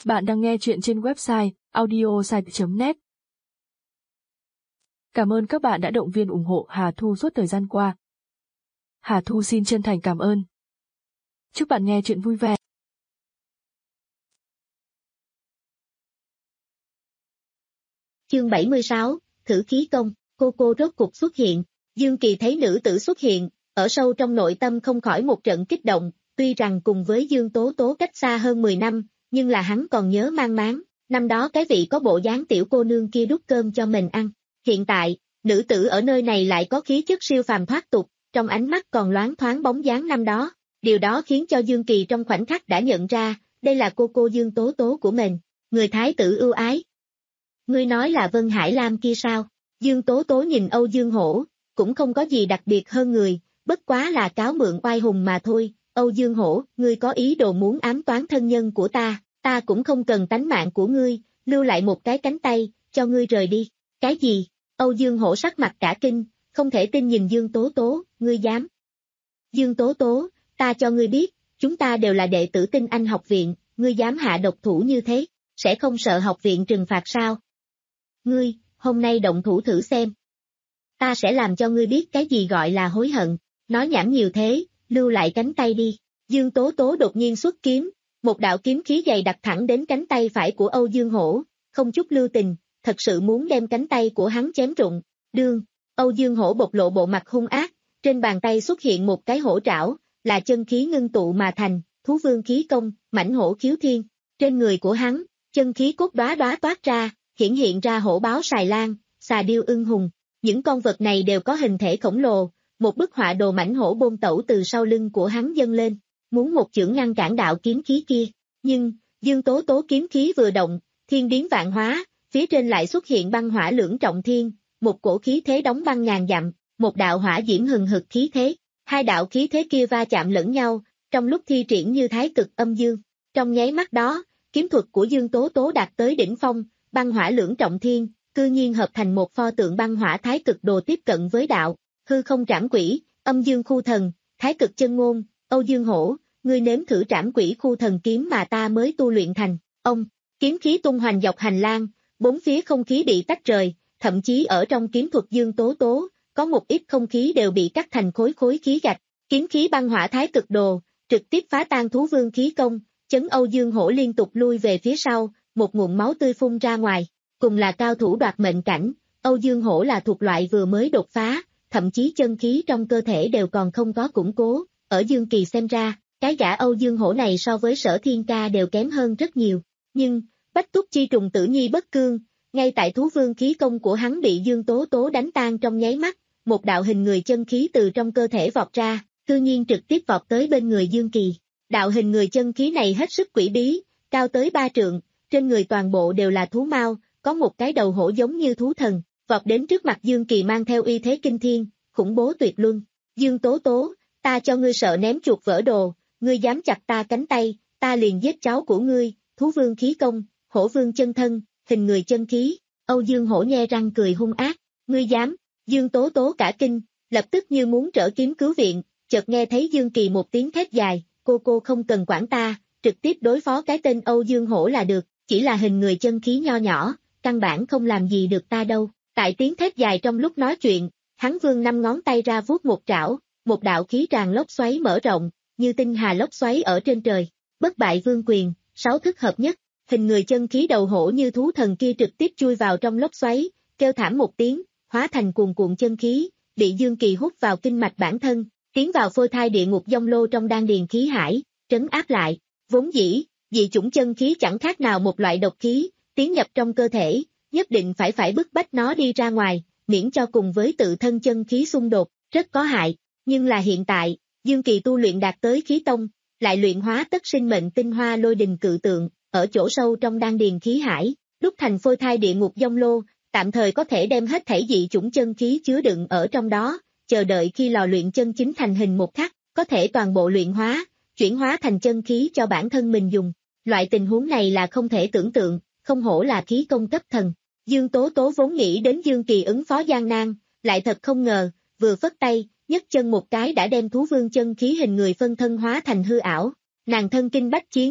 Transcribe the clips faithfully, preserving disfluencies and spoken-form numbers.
Bạn đang nghe chuyện trên website audiosite chấm net. Cảm ơn các bạn đã động viên ủng hộ Hà Thu suốt thời gian qua. Hà Thu xin chân thành cảm ơn. Chúc bạn nghe chuyện vui vẻ. Chương bảy mươi sáu, Thử khí công, cô cô rốt cục xuất hiện. Dương Kỳ thấy nữ tử xuất hiện, ở sâu trong nội tâm không khỏi một trận kích động, tuy rằng cùng với Dương Tố Tố cách xa hơn mười năm, nhưng là hắn còn nhớ mang máng, năm đó cái vị có bộ dáng tiểu cô nương kia đút cơm cho mình ăn. Hiện tại, nữ tử ở nơi này lại có khí chất siêu phàm thoát tục, trong ánh mắt còn loáng thoáng bóng dáng năm đó, điều đó khiến cho Dương Kỳ trong khoảnh khắc đã nhận ra, đây là cô cô Dương Tố Tố của mình, người thái tử ưu ái. Ngươi nói là Vân Hải Lam kia sao? Dương Tố Tố nhìn Âu Dương Hổ, cũng không có gì đặc biệt hơn người, bất quá là cáo mượn oai hùng mà thôi. Âu Dương Hổ, ngươi có ý đồ muốn ám toán thân nhân của ta, ta cũng không cần tánh mạng của ngươi, lưu lại một cái cánh tay, cho ngươi rời đi. Cái gì? Âu Dương Hổ sắc mặt cả kinh, không thể tin nhìn Dương Tố Tố, ngươi dám. Dương Tố Tố, ta cho ngươi biết, chúng ta đều là đệ tử Tinh Anh học viện, ngươi dám hạ độc thủ như thế, sẽ không sợ học viện trừng phạt sao? Ngươi, hôm nay động thủ thử xem. Ta sẽ làm cho ngươi biết cái gì gọi là hối hận, nói nhảm nhiều thế, lưu lại cánh tay đi. Dương Tố Tố đột nhiên xuất kiếm, một đạo kiếm khí dày đặc thẳng đến cánh tay phải của Âu Dương Hổ, không chút lưu tình, thật sự muốn đem cánh tay của hắn chém rụng. Đương, Âu Dương Hổ bộc lộ bộ mặt hung ác, trên bàn tay xuất hiện một cái hổ trảo, là chân khí ngưng tụ mà thành, thú vương khí công, mãnh hổ khiếu thiên. Trên người của hắn, chân khí cốt đóa đóa toát ra, hiển hiện ra hổ báo xài lan, xà điêu ưng hùng. Những con vật này đều có hình thể khổng lồ, một bức họa đồ mãnh hổ bôn tẩu từ sau lưng của hắn dâng lên, muốn một chưởng ngăn cản đạo kiếm khí kia. Nhưng, Dương Tố Tố kiếm khí vừa động, thiên biến vạn hóa, phía trên lại xuất hiện băng hỏa lưỡng trọng thiên, một cổ khí thế đóng băng ngàn dặm, một đạo hỏa diễm hừng hực khí thế. Hai đạo khí thế kia va chạm lẫn nhau, trong lúc thi triển như thái cực âm dương. Trong nháy mắt đó, kiếm thuật của Dương Tố Tố đạt tới đỉnh phong, băng hỏa lưỡng trọng thiên, cư nhiên hợp thành một pho tượng băng hỏa thái cực đồ tiếp cận với đạo, hư không trảm quỷ, âm dương khu thần, thái cực chân ngôn. Âu Dương Hổ, ngươi nếm thử trảm quỷ khu thần kiếm mà ta mới tu luyện thành. Ông, kiếm khí tung hoành dọc hành lang, bốn phía không khí bị tách rời, thậm chí ở trong kiếm thuật Dương Tố Tố, có một ít không khí đều bị cắt thành khối khối khí gạch. Kiếm khí băng hỏa thái cực đồ, trực tiếp phá tan thú vương khí công, chấn Âu Dương Hổ liên tục lui về phía sau, một ngụm máu tươi phun ra ngoài. Cùng là cao thủ đoạt mệnh cảnh, Âu Dương Hổ là thuộc loại vừa mới đột phá, thậm chí chân khí trong cơ thể đều còn không có củng cố. Ở Dương Kỳ xem ra, cái gã Âu Dương Hổ này so với Sở Thiên Ca đều kém hơn rất nhiều. Nhưng, bách túc chi trùng tử nhi bất cương, ngay tại thú vương khí công của hắn bị Dương Tố Tố đánh tan trong nháy mắt, một đạo hình người chân khí từ trong cơ thể vọt ra, cư nhiên trực tiếp vọt tới bên người Dương Kỳ. Đạo hình người chân khí này hết sức quỷ bí, cao tới ba trượng, trên người toàn bộ đều là thú mao, có một cái đầu hổ giống như thú thần, vọt đến trước mặt Dương Kỳ mang theo uy thế kinh thiên, khủng bố tuyệt luân. Dương Tố Tố, ta cho ngươi sợ ném chuột vỡ đồ, ngươi dám chặt ta cánh tay, ta liền giết cháu của ngươi. Thú vương khí công, hổ vương chân thân, hình người chân khí. Âu Dương Hổ nhe răng cười hung ác, ngươi dám. Dương Tố Tố cả kinh, lập tức như muốn trở kiếm cứu viện, chợt nghe thấy Dương Kỳ một tiếng thét dài, cô cô không cần quản ta, trực tiếp đối phó cái tên Âu Dương Hổ là được, chỉ là hình người chân khí nho nhỏ, căn bản không làm gì được ta đâu. Tại tiếng thét dài trong lúc nói chuyện, hắn vươn năm ngón tay ra vuốt một trảo, một đạo khí tràn lốc xoáy mở rộng, như tinh hà lốc xoáy ở trên trời. Bất bại vương quyền, sáu thức hợp nhất, hình người chân khí đầu hổ như thú thần kia trực tiếp chui vào trong lốc xoáy, kêu thảm một tiếng, hóa thành cuồn cuộn chân khí, bị Dương Kỳ hút vào kinh mạch bản thân, tiến vào phôi thai địa ngục dông lô trong đan điền khí hải, trấn áp lại. Vốn dĩ, dị chủng chân khí chẳng khác nào một loại độc khí, tiến nhập trong cơ thể, nhất định phải phải bức bách nó đi ra ngoài, miễn cho cùng với tự thân chân khí xung đột, rất có hại. Nhưng là hiện tại, Dương Kỳ tu luyện đạt tới khí tông, lại luyện hóa tất sinh mệnh tinh hoa lôi đình cự tượng, ở chỗ sâu trong đan điền khí hải, đúc thành phôi thai địa ngục dông lô, tạm thời có thể đem hết thảy dị chủng chân khí chứa đựng ở trong đó, chờ đợi khi lò luyện chân chính thành hình một khắc, có thể toàn bộ luyện hóa, chuyển hóa thành chân khí cho bản thân mình dùng. Loại tình huống này là không thể tưởng tượng, không hổ là khí công cấp thần. Dương Tố Tố vốn nghĩ đến Dương Kỳ ứng phó gian nan, lại thật không ngờ, vừa phất tay, nhấc chân một cái đã đem thú vương chân khí hình người phân thân hóa thành hư ảo. Nàng thân kinh bách chiến,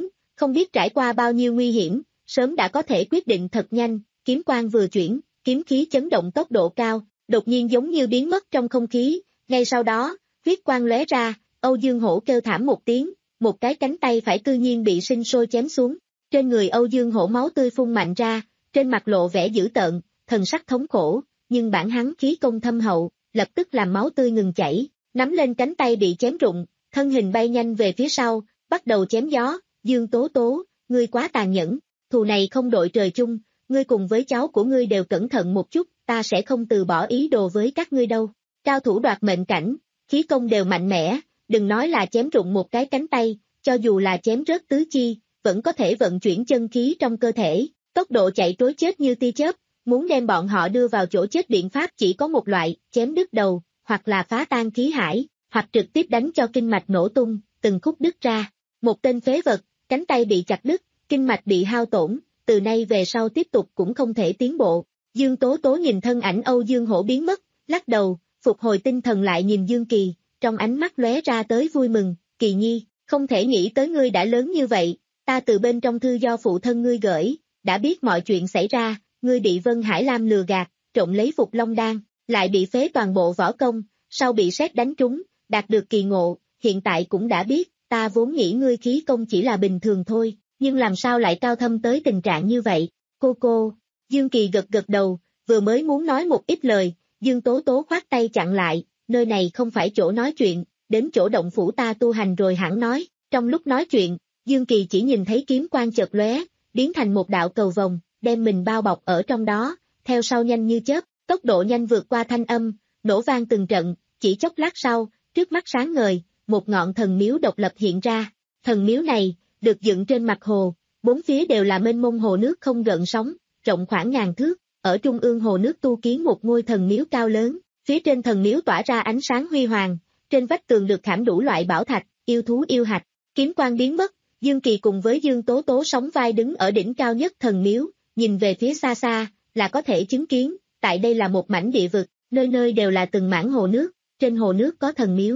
Không biết trải qua bao nhiêu nguy hiểm, sớm đã có thể quyết định thật nhanh, kiếm quang vừa chuyển, kiếm khí chấn động tốc độ cao, đột nhiên giống như biến mất trong không khí, ngay sau đó, huyết quang lóe ra, Âu Dương Hổ kêu thảm một tiếng, một cái cánh tay phải cư nhiên bị sinh sôi chém xuống, trên người Âu Dương Hổ máu tươi phun mạnh ra, trên mặt lộ vẻ dữ tợn, thần sắc thống khổ, nhưng bản hắn khí công thâm hậu, lập tức làm máu tươi ngừng chảy, nắm lên cánh tay bị chém rụng, thân hình bay nhanh về phía sau, bắt đầu chém gió, Dương Tố Tố, ngươi quá tàn nhẫn, thù này không đội trời chung, ngươi cùng với cháu của ngươi đều cẩn thận một chút, ta sẽ không từ bỏ ý đồ với các ngươi đâu. Cao thủ đoạt mệnh cảnh, khí công đều mạnh mẽ, đừng nói là chém rụng một cái cánh tay, cho dù là chém rớt tứ chi, vẫn có thể vận chuyển chân khí trong cơ thể, tốc độ chạy trối chết như tia chớp, muốn đem bọn họ đưa vào chỗ chết biện pháp chỉ có một loại, chém đứt đầu, hoặc là phá tan khí hải, hoặc trực tiếp đánh cho kinh mạch nổ tung, từng khúc đứt ra. Một tên phế vật, cánh tay bị chặt đứt, kinh mạch bị hao tổn, từ nay về sau tiếp tục cũng không thể tiến bộ. Dương Tố Tố nhìn thân ảnh Âu Dương Hổ biến mất, lắc đầu, phục hồi tinh thần lại nhìn Dương Kỳ, trong ánh mắt lóe ra tới vui mừng, Kỳ Nhi, không thể nghĩ tới ngươi đã lớn như vậy, ta từ bên trong thư do phụ thân ngươi gửi, đã biết mọi chuyện xảy ra, ngươi bị Vân Hải Lam lừa gạt, trộm lấy Phục Long Đan, lại bị phế toàn bộ võ công, sau bị sét đánh trúng, đạt được kỳ ngộ, hiện tại cũng đã biết, ta vốn nghĩ ngươi khí công chỉ là bình thường thôi, nhưng làm sao lại cao thâm tới tình trạng như vậy, cô cô, Dương Kỳ gật gật đầu, vừa mới muốn nói một ít lời, Dương Tố Tố khoát tay chặn lại, nơi này không phải chỗ nói chuyện, đến chỗ động phủ ta tu hành rồi hẳn nói, trong lúc nói chuyện, Dương Kỳ chỉ nhìn thấy kiếm quang chợt lóe, biến thành một đạo cầu vồng, đem mình bao bọc ở trong đó, theo sau nhanh như chớp, tốc độ nhanh vượt qua thanh âm, nổ vang từng trận, chỉ chốc lát sau, trước mắt sáng ngời, một ngọn thần miếu độc lập hiện ra, thần miếu này, được dựng trên mặt hồ, bốn phía đều là mênh mông hồ nước không gợn sóng, rộng khoảng ngàn thước, ở trung ương hồ nước tu kiến một ngôi thần miếu cao lớn, phía trên thần miếu tỏa ra ánh sáng huy hoàng, trên vách tường được khảm đủ loại bảo thạch, yêu thú yêu hạch, kiếm quang biến mất, Dương Kỳ cùng với Dương Tố Tố sóng vai đứng ở đỉnh cao nhất thần miếu, nhìn về phía xa xa, là có thể chứng kiến, tại đây là một mảnh địa vực, nơi nơi đều là từng mảng hồ nước, trên hồ nước có thần miếu.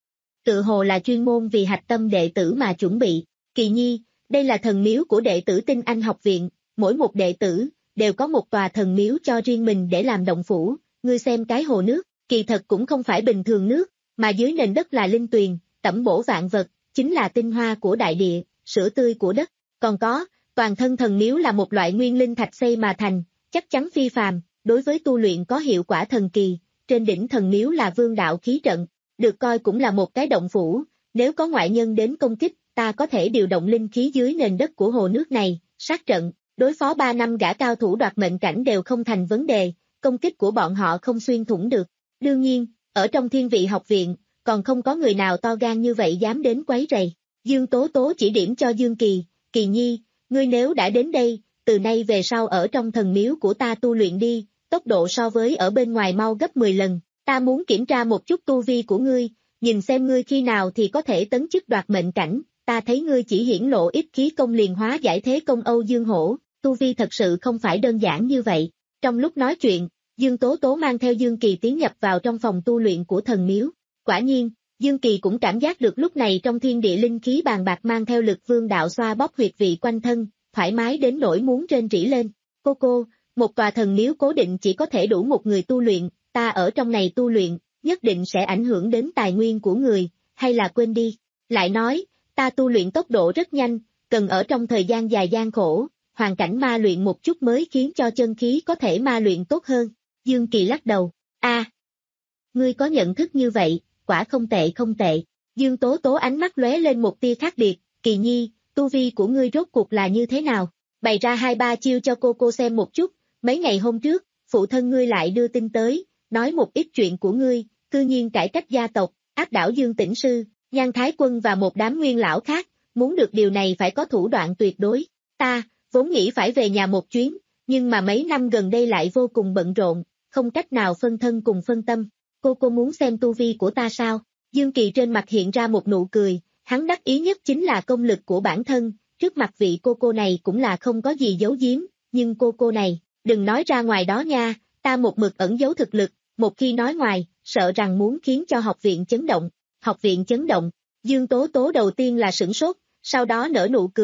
Tự hồ là chuyên môn vì hạch tâm đệ tử mà chuẩn bị, Kỳ Nhi, đây là thần miếu của đệ tử Tinh Anh học viện, mỗi một đệ tử, đều có một tòa thần miếu cho riêng mình để làm động phủ, ngươi xem cái hồ nước, kỳ thật cũng không phải bình thường nước, mà dưới nền đất là linh tuyền, tẩm bổ vạn vật, chính là tinh hoa của đại địa, sữa tươi của đất, còn có, toàn thân thần miếu là một loại nguyên linh thạch xây mà thành, chắc chắn phi phàm, đối với tu luyện có hiệu quả thần kỳ, trên đỉnh thần miếu là vương đạo khí trận, được coi cũng là một cái động phủ, nếu có ngoại nhân đến công kích, ta có thể điều động linh khí dưới nền đất của hồ nước này, sát trận, đối phó ba năm gã cao thủ đoạt mệnh cảnh đều không thành vấn đề, công kích của bọn họ không xuyên thủng được. Đương nhiên, ở trong Thiên Vị học viện, còn không có người nào to gan như vậy dám đến quấy rầy. Dương Tố Tố chỉ điểm cho Dương Kỳ, Kỳ Nhi, ngươi nếu đã đến đây, từ nay về sau ở trong thần miếu của ta tu luyện đi, tốc độ so với ở bên ngoài mau gấp mười lần, ta muốn kiểm tra một chút tu vi của ngươi, nhìn xem ngươi khi nào thì có thể tấn chức đoạt mệnh cảnh, ta thấy ngươi chỉ hiển lộ ít khí công liền hóa giải thế công Âu Dương Hổ, tu vi thật sự không phải đơn giản như vậy. Trong lúc nói chuyện, Dương Tố Tố mang theo Dương Kỳ tiến nhập vào trong phòng tu luyện của thần miếu. Quả nhiên, Dương Kỳ cũng cảm giác được lúc này trong thiên địa linh khí bàn bạc mang theo lực vương đạo xoa bóp huyệt vị quanh thân, thoải mái đến nỗi muốn rên rỉ lên. Cô cô, một tòa thần miếu cố định chỉ có thể đủ một người tu luyện, ta ở trong này tu luyện, nhất định sẽ ảnh hưởng đến tài nguyên của người, hay là quên đi. Lại nói, ta tu luyện tốc độ rất nhanh, cần ở trong thời gian dài gian khổ, hoàn cảnh ma luyện một chút mới khiến cho chân khí có thể ma luyện tốt hơn. Dương Kỳ lắc đầu, a, à, ngươi có nhận thức như vậy, quả không tệ không tệ. Dương Tố Tố ánh mắt lóe lên một tia khác biệt, Kỳ Nhi, tu vi của ngươi rốt cuộc là như thế nào? Bày ra hai ba chiêu cho cô cô xem một chút, mấy ngày hôm trước, phụ thân ngươi lại đưa tin tới, nói một ít chuyện của ngươi, cư nhiên cải cách gia tộc, áp đảo Dương Tĩnh Sư, Nhan Thái Quân và một đám nguyên lão khác, muốn được điều này phải có thủ đoạn tuyệt đối. Ta, vốn nghĩ phải về nhà một chuyến, nhưng mà mấy năm gần đây lại vô cùng bận rộn, không cách nào phân thân cùng phân tâm. Cô cô muốn xem tu vi của ta sao? Dương Kỳ trên mặt hiện ra một nụ cười, hắn đắc ý nhất chính là công lực của bản thân, trước mặt vị cô cô này cũng là không có gì giấu giếm, nhưng cô cô này, đừng nói ra ngoài đó nha, ta một mực ẩn giấu thực lực, một khi nói ngoài, sợ rằng muốn khiến cho học viện chấn động. Học viện chấn động, Dương Tố Tố đầu tiên là sửng sốt, sau đó nở nụ cười,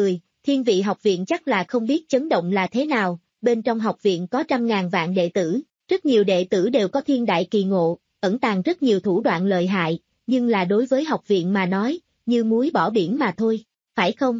Thiên vị học viện chắc là không biết chấn động là thế nào, bên trong học viện có trăm ngàn vạn đệ tử, rất nhiều đệ tử đều có thiên đại kỳ ngộ, ẩn tàng rất nhiều thủ đoạn lợi hại, nhưng là đối với học viện mà nói, như muối bỏ biển mà thôi, phải không?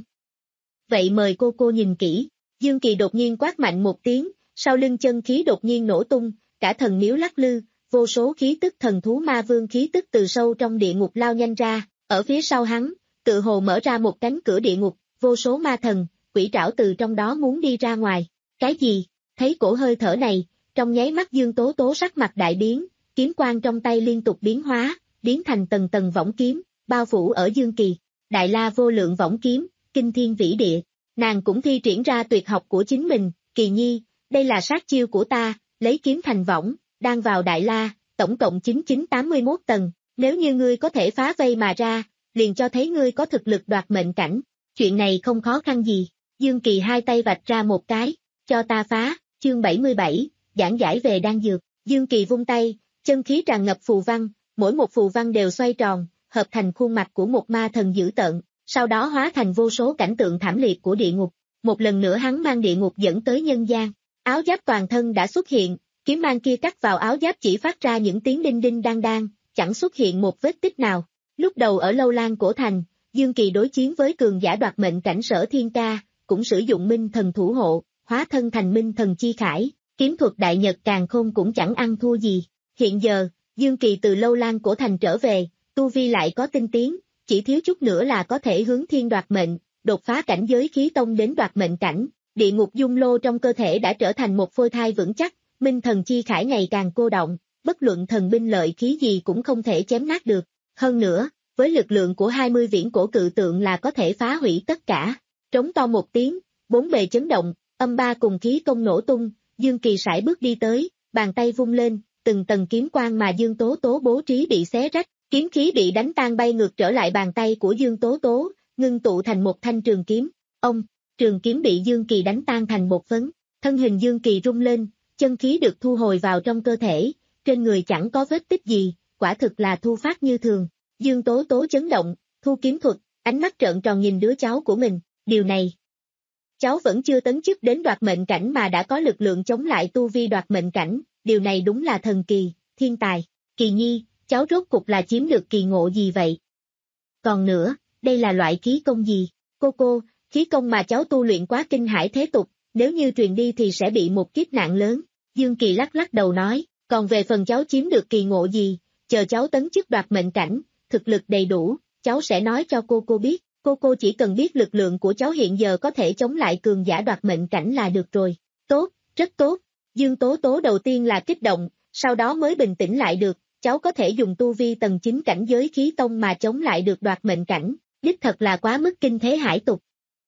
Vậy mời cô cô nhìn kỹ, Dương Kỳ đột nhiên quát mạnh một tiếng, sau lưng chân khí đột nhiên nổ tung, cả thần miếu lắc lư, vô số khí tức thần thú ma vương khí tức từ sâu trong địa ngục lao nhanh ra, ở phía sau hắn, tự hồ mở ra một cánh cửa địa ngục, vô số ma thần, quỷ trảo từ trong đó muốn đi ra ngoài. Cái gì? Thấy cổ hơi thở này, trong nháy mắt Dương Tố Tố sắc mặt đại biến, kiếm quang trong tay liên tục biến hóa, biến thành tầng tầng võng kiếm, bao phủ ở Dương Kỳ. Đại la vô lượng võng kiếm, kinh thiên vĩ địa. Nàng cũng thi triển ra tuyệt học của chính mình, Kỳ Nhi, đây là sát chiêu của ta, lấy kiếm thành võng, đang vào đại la, tổng cộng chín chín tám mươi mốt tầng, nếu như ngươi có thể phá vây mà ra, liền cho thấy ngươi có thực lực đoạt mệnh cảnh, chuyện này không khó khăn gì. Dương Kỳ hai tay vạch ra một cái, cho ta phá, chương bảy mươi bảy, giảng giải về đan dược, Dương Kỳ vung tay, chân khí tràn ngập phù văn, mỗi một phù văn đều xoay tròn, hợp thành khuôn mặt của một ma thần dữ tợn, sau đó hóa thành vô số cảnh tượng thảm liệt của địa ngục. Một lần nữa hắn mang địa ngục dẫn tới nhân gian, áo giáp toàn thân đã xuất hiện, kiếm mang kia cắt vào áo giáp chỉ phát ra những tiếng đinh đinh đang đang, chẳng xuất hiện một vết tích nào. Lúc đầu ở Lâu Lan cổ thành, Dương Kỳ đối chiến với cường giả đoạt mệnh cảnh Sở Thiên Ca, cũng sử dụng minh thần thủ hộ, hóa thân thành minh thần chi khải, kiếm thuật đại nhật càn khôn cũng chẳng ăn thua gì. Hiện giờ, Dương Kỳ từ Lâu Lan cổ thành trở về, tu vi lại có tinh tiến, chỉ thiếu chút nữa là có thể hướng thiên đoạt mệnh, đột phá cảnh giới khí tông đến đoạt mệnh cảnh. Địa ngục dung lô trong cơ thể đã trở thành một phôi thai vững chắc, minh thần chi khải ngày càng cô động, bất luận thần binh lợi khí gì cũng không thể chém nát được. Hơn nữa, với lực lượng của hai mươi viễn cổ cự tượng là có thể phá hủy tất cả. Trống to một tiếng, bốn bề chấn động, âm ba cùng khí công nổ tung, Dương Kỳ sải bước đi tới, bàn tay vung lên, từng tầng kiếm quang mà Dương Tố Tố bố trí bị xé rách, kiếm khí bị đánh tan bay ngược trở lại bàn tay của Dương Tố Tố, ngưng tụ thành một thanh trường kiếm. Ông, trường kiếm bị Dương Kỳ đánh tan thành một phấn, thân hình Dương Kỳ rung lên, chân khí được thu hồi vào trong cơ thể, trên người chẳng có vết tích gì, quả thực là thu phát như thường. Dương Tố Tố chấn động, thu kiếm thuật, ánh mắt trợn tròn nhìn đứa cháu của mình, điều này. Cháu vẫn chưa tấn chức đến đoạt mệnh cảnh mà đã có lực lượng chống lại tu vi đoạt mệnh cảnh, điều này đúng là thần kỳ, thiên tài. Kỳ Nhi, cháu rốt cục là chiếm được kỳ ngộ gì vậy? Còn nữa, đây là loại khí công gì? Cô cô, khí công mà cháu tu luyện quá kinh hải thế tục, nếu như truyền đi thì sẽ bị một kiếp nạn lớn. Dương Kỳ lắc lắc đầu nói, còn về phần cháu chiếm được kỳ ngộ gì, chờ cháu tấn chức đoạt mệnh cảnh, thực lực đầy đủ, cháu sẽ nói cho cô cô biết, cô cô chỉ cần biết lực lượng của cháu hiện giờ có thể chống lại cường giả đoạt mệnh cảnh là được rồi. Tốt, rất tốt. Dương Tố Tố đầu tiên là kích động, sau đó mới bình tĩnh lại được, cháu có thể dùng tu vi tầng chín cảnh giới khí tông mà chống lại được đoạt mệnh cảnh, đích thật là quá mức kinh thế hải tục.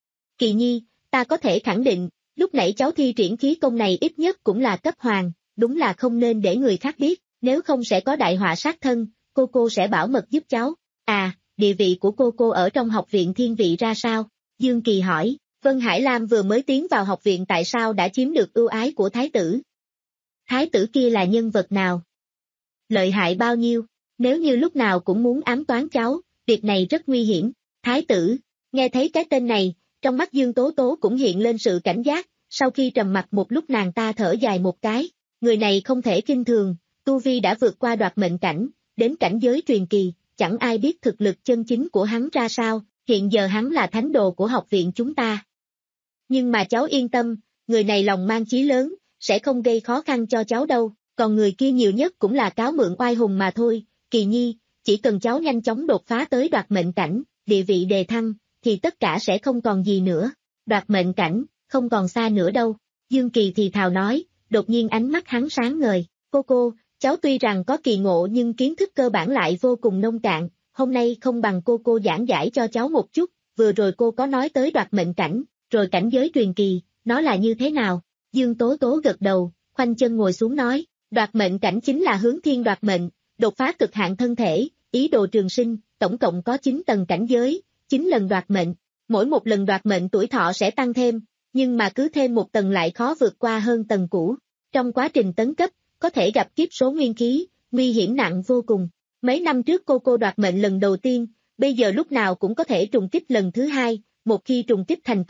Kỳ Nhi, ta có thể khẳng định, lúc nãy cháu thi triển khí công này ít nhất cũng là cấp hoàng, đúng là không nên để người khác biết, nếu không sẽ có đại họa sát thân, cô cô sẽ bảo mật giúp cháu. À, địa vị của cô cô ở trong học viện thiên vị ra sao? Dương Kỳ hỏi, Vân Hải Lam vừa mới tiến vào học viện tại sao đã chiếm được ưu ái của thái tử? Thái tử kia là nhân vật nào? Lợi hại bao nhiêu? Nếu như lúc nào cũng muốn ám toán cháu, việc này rất nguy hiểm. Thái tử, nghe thấy cái tên này, trong mắt Dương Tố Tố cũng hiện lên sự cảnh giác, sau khi trầm mặc một lúc nàng ta thở dài một cái, người này không thể kinh thường, tu vi đã vượt qua đoạt mệnh cảnh, đến cảnh giới truyền kỳ, chẳng ai biết thực lực chân chính của hắn ra sao, hiện giờ hắn là thánh đồ của học viện chúng ta. Nhưng mà cháu yên tâm, người này lòng mang chí lớn, sẽ không gây khó khăn cho cháu đâu, còn người kia nhiều nhất cũng là cáo mượn oai hùng mà thôi. Kỳ Nhi, chỉ cần cháu nhanh chóng đột phá tới đoạt mệnh cảnh, địa vị đề thăng, thì tất cả sẽ không còn gì nữa. Đoạt mệnh cảnh, không còn xa nữa đâu. Dương Kỳ thì thào nói, đột nhiên ánh mắt hắn sáng ngời. Cô cô, cháu tuy rằng có kỳ ngộ nhưng kiến thức cơ bản lại vô cùng nông cạn, hôm nay không bằng cô cô giảng giải cho cháu một chút, vừa rồi cô có nói tới đoạt mệnh cảnh, rồi cảnh giới truyền kỳ, nó là như thế nào? Dương Tố Tố gật đầu, khoanh chân ngồi xuống nói, đoạt mệnh cảnh chính là hướng thiên đoạt mệnh, đột phá cực hạn thân thể, ý đồ trường sinh, tổng cộng có chín tầng cảnh giới, chín lần đoạt mệnh, mỗi một lần đoạt mệnh tuổi thọ sẽ tăng thêm, nhưng mà cứ thêm một tầng lại khó vượt qua hơn tầng cũ. Trong quá trình tấn cấp, có thể gặp kiếp số nguyên khí, nguy hiểm nặng vô cùng. Mấy năm trước cô cô đoạt mệnh lần đầu tiên, bây giờ lúc nào cũng có thể trùng kích lần thứ hai, một khi trùng kích thành công,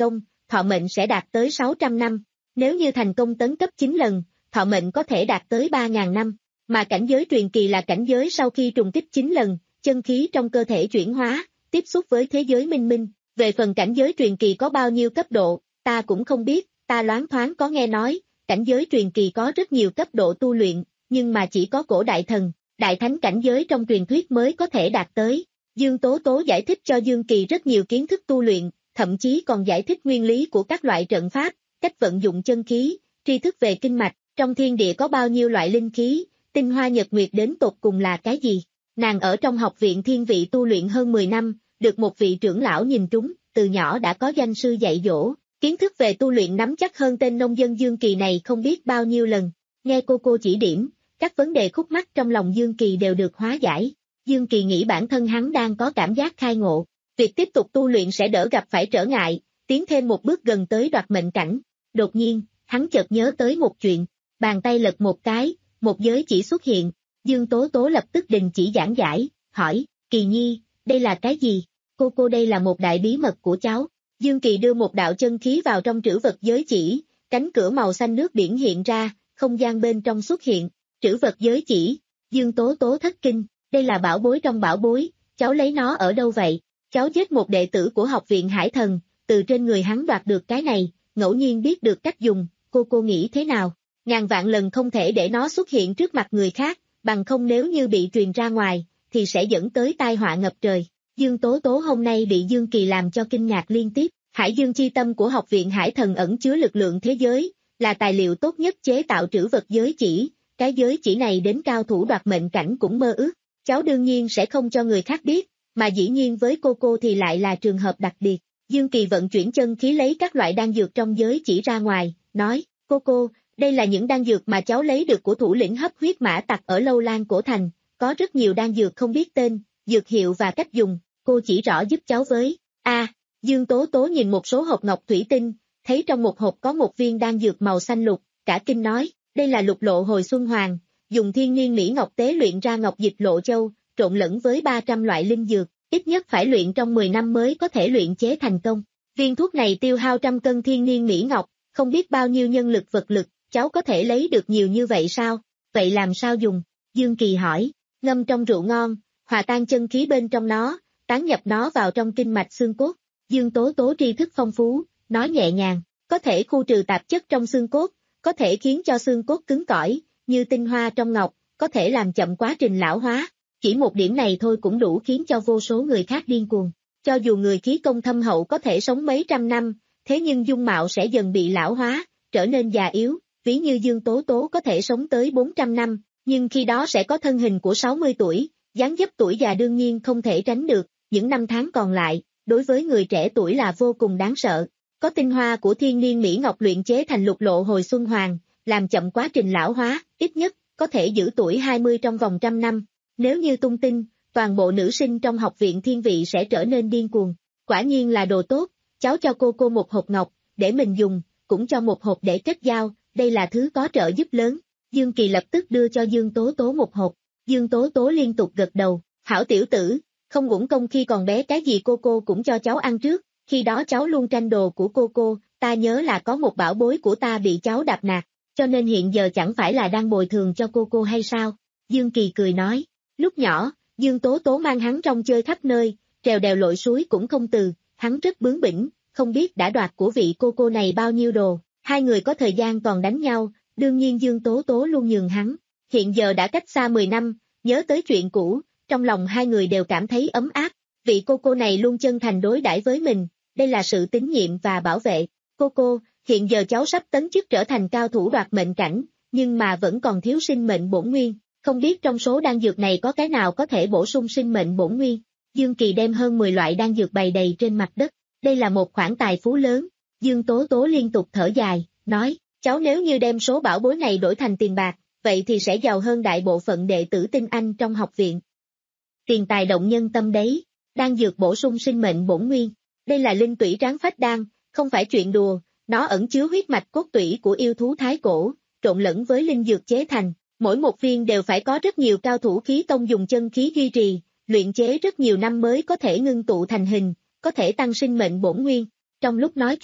thọ mệnh sẽ đạt tới sáu trăm năm. Nếu như thành công tấn cấp chín lần, thọ mệnh có thể đạt tới ba nghìn năm. Mà cảnh giới truyền kỳ là cảnh giới sau khi trùng kích chín lần, chân khí trong cơ thể chuyển hóa, tiếp xúc với thế giới minh minh. Về phần cảnh giới truyền kỳ có bao nhiêu cấp độ, ta cũng không biết, ta loáng thoáng có nghe nói, cảnh giới truyền kỳ có rất nhiều cấp độ tu luyện, nhưng mà chỉ có cổ đại thần, đại thánh cảnh giới trong truyền thuyết mới có thể đạt tới. Dương Tố Tố giải thích cho Dương Kỳ rất nhiều kiến thức tu luyện, thậm chí còn giải thích nguyên lý của các loại trận pháp, cách vận dụng chân khí, tri thức về kinh mạch, trong thiên địa có bao nhiêu loại linh khí, tinh hoa nhật nguyệt đến tột cùng là cái gì. Nàng ở trong học viện thiên vị tu luyện hơn mười năm, được một vị trưởng lão nhìn trúng, từ nhỏ đã có danh sư dạy dỗ, kiến thức về tu luyện nắm chắc hơn tên nông dân Dương Kỳ này không biết bao nhiêu lần. Nghe cô cô chỉ điểm, các vấn đề khúc mắc trong lòng Dương Kỳ đều được hóa giải. Dương Kỳ nghĩ bản thân hắn đang có cảm giác khai ngộ, việc tiếp tục tu luyện sẽ đỡ gặp phải trở ngại, tiến thêm một bước gần tới đoạt mệnh cảnh. Đột nhiên, hắn chợt nhớ tới một chuyện, bàn tay lật một cái, một giới chỉ xuất hiện. Dương Tố Tố lập tức đình chỉ giảng giải, hỏi, Kỳ Nhi, đây là cái gì? Cô cô đây là một đại bí mật của cháu. Dương Kỳ đưa một đạo chân khí vào trong trữ vật giới chỉ, cánh cửa màu xanh nước biển hiện ra, không gian bên trong xuất hiện, trữ vật giới chỉ. Dương Tố Tố thất kinh, đây là bảo bối trong bảo bối, cháu lấy nó ở đâu vậy? Cháu giết một đệ tử của học viện Hải Thần, từ trên người hắn đoạt được cái này, ngẫu nhiên biết được cách dùng, cô cô nghĩ thế nào? Ngàn vạn lần không thể để nó xuất hiện trước mặt người khác, bằng không nếu như bị truyền ra ngoài, thì sẽ dẫn tới tai họa ngập trời. Dương Tố Tố hôm nay bị Dương Kỳ làm cho kinh ngạc liên tiếp, Hải Dương chi tâm của học viện Hải Thần ẩn chứa lực lượng thế giới, là tài liệu tốt nhất chế tạo trữ vật giới chỉ, cái giới chỉ này đến cao thủ đoạt mệnh cảnh cũng mơ ước. Cháu đương nhiên sẽ không cho người khác biết, mà dĩ nhiên với cô cô thì lại là trường hợp đặc biệt. Dương Kỳ vận chuyển chân khí lấy các loại đan dược trong giới chỉ ra ngoài, nói, cô cô, đây là những đan dược mà cháu lấy được của thủ lĩnh hấp huyết mã tặc ở Lâu Lan Cổ Thành, có rất nhiều đan dược không biết tên, dược hiệu và cách dùng, cô chỉ rõ giúp cháu với. A, à, Dương Tố Tố nhìn một số hộp ngọc thủy tinh, thấy trong một hộp có một viên đan dược màu xanh lục, cả kinh nói, đây là lục lộ hồi xuân hoàng, dùng thiên niên mỹ ngọc tế luyện ra ngọc dịch lộ châu, trộn lẫn với ba trăm loại linh dược, ít nhất phải luyện trong mười năm mới có thể luyện chế thành công. Viên thuốc này tiêu hao trăm cân thiên niên mỹ ngọc, không biết bao nhiêu nhân lực vật lực, cháu có thể lấy được nhiều như vậy sao? Vậy làm sao dùng? Dương Kỳ hỏi, ngâm trong rượu ngon, hòa tan chân khí bên trong nó, tán nhập nó vào trong kinh mạch xương cốt. Dương Tố Tố tri thức phong phú, nói nhẹ nhàng, có thể khu trừ tạp chất trong xương cốt, có thể khiến cho xương cốt cứng cỏi, như tinh hoa trong ngọc, có thể làm chậm quá trình lão hóa. Chỉ một điểm này thôi cũng đủ khiến cho vô số người khác điên cuồng. Cho dù người khí công thâm hậu có thể sống mấy trăm năm, thế nhưng dung mạo sẽ dần bị lão hóa, trở nên già yếu, ví như Dương Tố Tố có thể sống tới bốn trăm năm, nhưng khi đó sẽ có thân hình của sáu mươi tuổi, dáng dấp tuổi già đương nhiên không thể tránh được, những năm tháng còn lại, đối với người trẻ tuổi là vô cùng đáng sợ. Có tinh hoa của thiên niên mỹ ngọc luyện chế thành lục lộ hồi xuân hoàng, làm chậm quá trình lão hóa, ít nhất, có thể giữ tuổi hai mươi trong vòng trăm năm. Nếu như tung tin, toàn bộ nữ sinh trong học viện thiên vị sẽ trở nên điên cuồng. Quả nhiên là đồ tốt, cháu cho cô cô một hộp ngọc, để mình dùng, cũng cho một hộp để kết giao, đây là thứ có trợ giúp lớn. Dương Kỳ lập tức đưa cho Dương Tố Tố một hộp. Dương Tố Tố liên tục gật đầu, hảo tiểu tử, không uổng công khi còn bé cái gì cô cô cũng cho cháu ăn trước, khi đó cháu luôn tranh đồ của cô cô, ta nhớ là có một bảo bối của ta bị cháu đạp nạt, cho nên hiện giờ chẳng phải là đang bồi thường cho cô cô hay sao? Dương Kỳ cười nói. Lúc nhỏ, Dương Tố Tố mang hắn rong chơi khắp nơi, trèo đèo lội suối cũng không từ, hắn rất bướng bỉnh, không biết đã đoạt của vị cô cô này bao nhiêu đồ, hai người có thời gian còn đánh nhau, đương nhiên Dương Tố Tố luôn nhường hắn. Hiện giờ đã cách xa mười năm, nhớ tới chuyện cũ, trong lòng hai người đều cảm thấy ấm áp, vị cô cô này luôn chân thành đối đãi với mình, đây là sự tín nhiệm và bảo vệ. Cô cô, hiện giờ cháu sắp tấn chức trở thành cao thủ đoạt mệnh cảnh, nhưng mà vẫn còn thiếu sinh mệnh bổn nguyên. Không biết trong số đan dược này có cái nào có thể bổ sung sinh mệnh bổn nguyên. Dương Kỳ đem hơn mười loại đan dược bày đầy trên mặt đất. Đây là một khoản tài phú lớn. Dương Tố Tố liên tục thở dài, nói, cháu nếu như đem số bảo bối này đổi thành tiền bạc, vậy thì sẽ giàu hơn đại bộ phận đệ tử tinh anh trong học viện. Tiền tài động nhân tâm đấy, đan dược bổ sung sinh mệnh bổn nguyên. Đây là linh tủy tráng phách đan, không phải chuyện đùa, nó ẩn chứa huyết mạch cốt tủy của yêu thú thái cổ, trộn lẫn với linh dược chế thành. Mỗi một viên đều phải có rất nhiều cao thủ khí tông dùng chân khí duy trì, luyện chế rất nhiều năm mới có thể ngưng tụ thành hình, có thể tăng sinh mệnh bổn nguyên. Trong lúc nói chuyện,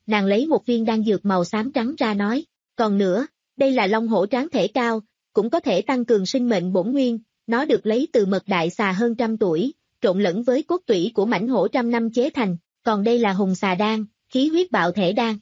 nàng lấy một viên đan dược màu xám trắng ra nói, còn nữa, đây là long hổ tráng thể cao, cũng có thể tăng cường sinh mệnh bổn nguyên, nó được lấy từ mật đại xà hơn trăm tuổi, trộn lẫn với cốt tủy của mãnh hổ trăm năm chế thành, còn đây là hùng xà đan, khí huyết bạo thể đan.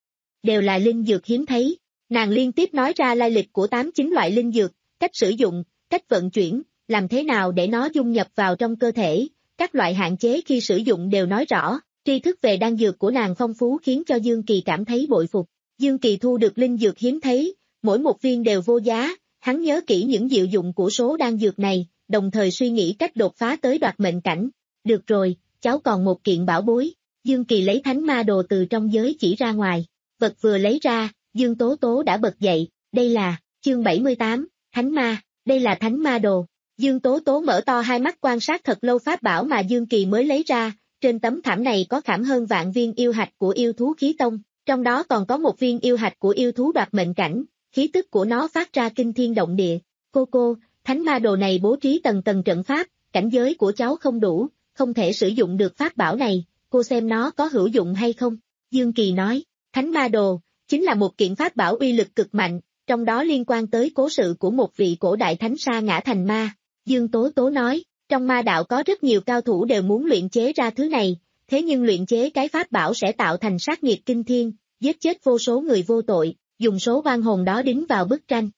Đều là linh dược hiếm thấy, nàng liên tiếp nói ra lai lịch của tám chín loại linh dược, cách sử dụng, cách vận chuyển, làm thế nào để nó dung nhập vào trong cơ thể, các loại hạn chế khi sử dụng đều nói rõ, tri thức về đan dược của nàng phong phú khiến cho Dương Kỳ cảm thấy bội phục. Dương Kỳ thu được linh dược hiếm thấy, mỗi một viên đều vô giá, hắn nhớ kỹ những diệu dụng của số đan dược này, đồng thời suy nghĩ cách đột phá tới đoạt mệnh cảnh. Được rồi, cháu còn một kiện bảo bối. Dương Kỳ lấy thánh ma đồ từ trong giới chỉ ra ngoài, vật vừa lấy ra, Dương Tố Tố đã bật dậy, đây là, chương bảy mươi tám, thánh ma, đây là thánh ma đồ. Dương Tố Tố mở to hai mắt quan sát thật lâu pháp bảo mà Dương Kỳ mới lấy ra, trên tấm thảm này có khảm hơn vạn viên yêu hạch của yêu thú khí tông, trong đó còn có một viên yêu hạch của yêu thú đoạt mệnh cảnh, khí tức của nó phát ra kinh thiên động địa. Cô cô, thánh ma đồ này bố trí tầng tầng trận pháp, cảnh giới của cháu không đủ, không thể sử dụng được pháp bảo này, cô xem nó có hữu dụng hay không? Dương Kỳ nói, thánh ma đồ, chính là một kiện pháp bảo uy lực cực mạnh, trong đó liên quan tới cố sự của một vị cổ đại thánh sa ngã thành ma. Dương Tố Tố nói, trong ma đạo có rất nhiều cao thủ đều muốn luyện chế ra thứ này, thế nhưng luyện chế cái pháp bảo sẽ tạo thành sát nghiệt kinh thiên, giết chết vô số người vô tội, dùng số oan hồn đó đính vào bức tranh.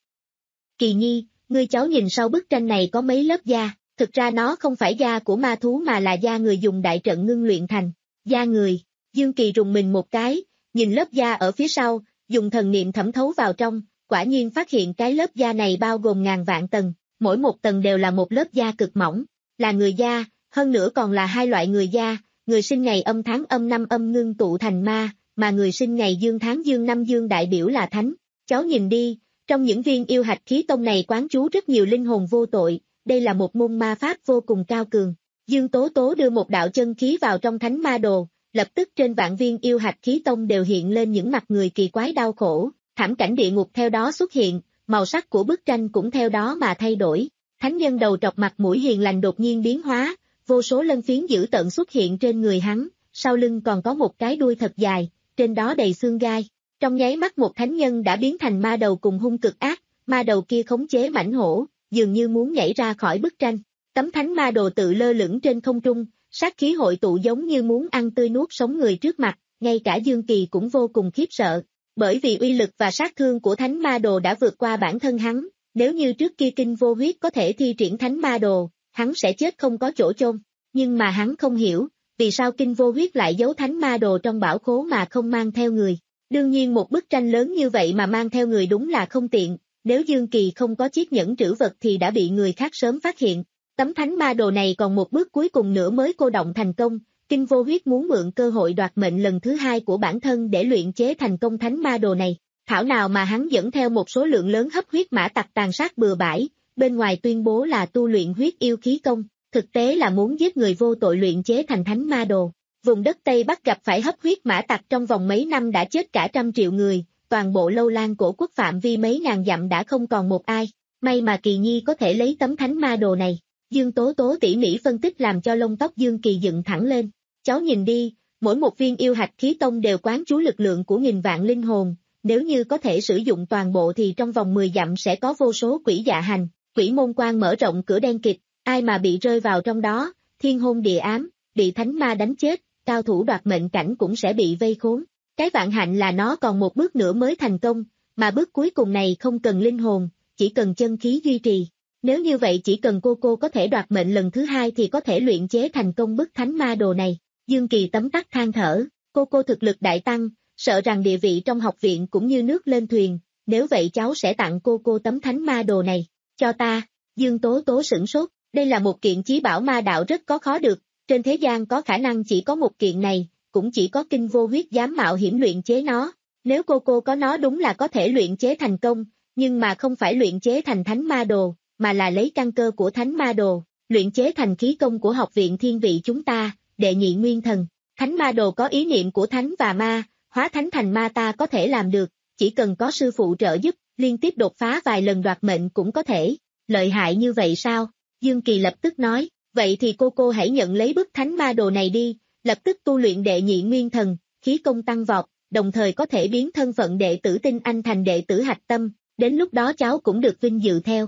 Kỳ Nhi, ngươi cháu nhìn sau bức tranh này có mấy lớp da, thực ra nó không phải da của ma thú mà là da người dùng đại trận ngưng luyện thành. Da người, Dương Kỳ rùng mình một cái, nhìn lớp da ở phía sau, dùng thần niệm thẩm thấu vào trong, quả nhiên phát hiện cái lớp da này bao gồm ngàn vạn tầng, mỗi một tầng đều là một lớp da cực mỏng, là người da, hơn nữa còn là hai loại người da, người sinh ngày âm tháng âm năm âm ngưng tụ thành ma, mà người sinh ngày dương tháng dương năm dương đại biểu là thánh. Cháu nhìn đi, trong những viên yêu hạch khí tông này quán trú rất nhiều linh hồn vô tội, đây là một môn ma pháp vô cùng cao cường. Dương Tố Tố đưa một đạo chân khí vào trong thánh ma đồ, lập tức trên vạn viên yêu hạch khí tông đều hiện lên những mặt người kỳ quái đau khổ, thảm cảnh địa ngục theo đó xuất hiện, màu sắc của bức tranh cũng theo đó mà thay đổi. Thánh nhân đầu trọc mặt mũi hiền lành đột nhiên biến hóa, vô số lân phiến dữ tợn xuất hiện trên người hắn, sau lưng còn có một cái đuôi thật dài, trên đó đầy xương gai. Trong nháy mắt một thánh nhân đã biến thành ma đầu cùng hung cực ác, ma đầu kia khống chế mãnh hổ, dường như muốn nhảy ra khỏi bức tranh. Tấm thánh ma đồ tự lơ lửng trên không trung, sát khí hội tụ giống như muốn ăn tươi nuốt sống người trước mặt, ngay cả Dương Kỳ cũng vô cùng khiếp sợ. Bởi vì uy lực và sát thương của thánh ma đồ đã vượt qua bản thân hắn, nếu như trước kia Kinh Vô Huyết có thể thi triển thánh ma đồ, hắn sẽ chết không có chỗ chôn. Nhưng mà hắn không hiểu, vì sao Kinh Vô Huyết lại giấu thánh ma đồ trong bảo khố mà không mang theo người. Đương nhiên một bức tranh lớn như vậy mà mang theo người đúng là không tiện, nếu Dương Kỳ không có chiếc nhẫn trữ vật thì đã bị người khác sớm phát hiện. Tấm thánh ma đồ này còn một bước cuối cùng nữa mới cô động thành công, Kinh Vô Huyết muốn mượn cơ hội đoạt mệnh lần thứ hai của bản thân để luyện chế thành công thánh ma đồ này. Thảo nào mà hắn dẫn theo một số lượng lớn hấp huyết mã tặc tàn sát bừa bãi, bên ngoài tuyên bố là tu luyện huyết yêu khí công, thực tế là muốn giết người vô tội luyện chế thành thánh ma đồ. Vùng đất Tây Bắc gặp phải hấp huyết mã tặc trong vòng mấy năm đã chết cả trăm triệu người, toàn bộ Lâu Lan cổ quốc phạm vi mấy ngàn dặm đã không còn một ai, may mà Kỳ Nhi có thể lấy tấm thánh ma đồ này. Dương Tố Tố tỉ mỉ phân tích làm cho lông tóc Dương Kỳ dựng thẳng lên. Cháu nhìn đi, mỗi một viên yêu hạch khí tông đều quán trú lực lượng của nghìn vạn linh hồn, nếu như có thể sử dụng toàn bộ thì trong vòng mười dặm sẽ có vô số quỷ dạ hành, quỷ môn quan mở rộng cửa đen kịt, ai mà bị rơi vào trong đó, thiên hôn địa ám, bị thánh ma đánh chết, cao thủ đoạt mệnh cảnh cũng sẽ bị vây khốn. Cái vạn hạnh là nó còn một bước nữa mới thành công, mà bước cuối cùng này không cần linh hồn, chỉ cần chân khí duy trì. Nếu như vậy chỉ cần cô cô có thể đoạt mệnh lần thứ hai thì có thể luyện chế thành công bức thánh ma đồ này. Dương Kỳ tấm tắc than thở, cô cô thực lực đại tăng, sợ rằng địa vị trong học viện cũng như nước lên thuyền, nếu vậy cháu sẽ tặng cô cô tấm thánh ma đồ này. Cho ta. Dương Tố Tố sửng sốt, đây là một kiện chí bảo ma đạo rất có khó được, trên thế gian có khả năng chỉ có một kiện này, cũng chỉ có Kinh Vô Huyết dám mạo hiểm luyện chế nó. Nếu cô cô có nó đúng là có thể luyện chế thành công, nhưng mà không phải luyện chế thành thánh ma đồ, mà là lấy căn cơ của thánh ma đồ, luyện chế thành khí công của học viện thiên vị chúng ta, đệ nhị nguyên thần. Thánh ma đồ có ý niệm của thánh và ma, hóa thánh thành ma ta có thể làm được, chỉ cần có sư phụ trợ giúp, liên tiếp đột phá vài lần đoạt mệnh cũng có thể. Lợi hại như vậy sao? Dương Kỳ lập tức nói, vậy thì cô cô hãy nhận lấy bức thánh ma đồ này đi, lập tức tu luyện đệ nhị nguyên thần, khí công tăng vọt, đồng thời có thể biến thân phận đệ tử tinh anh thành đệ tử hạch tâm, đến lúc đó cháu cũng được vinh dự theo.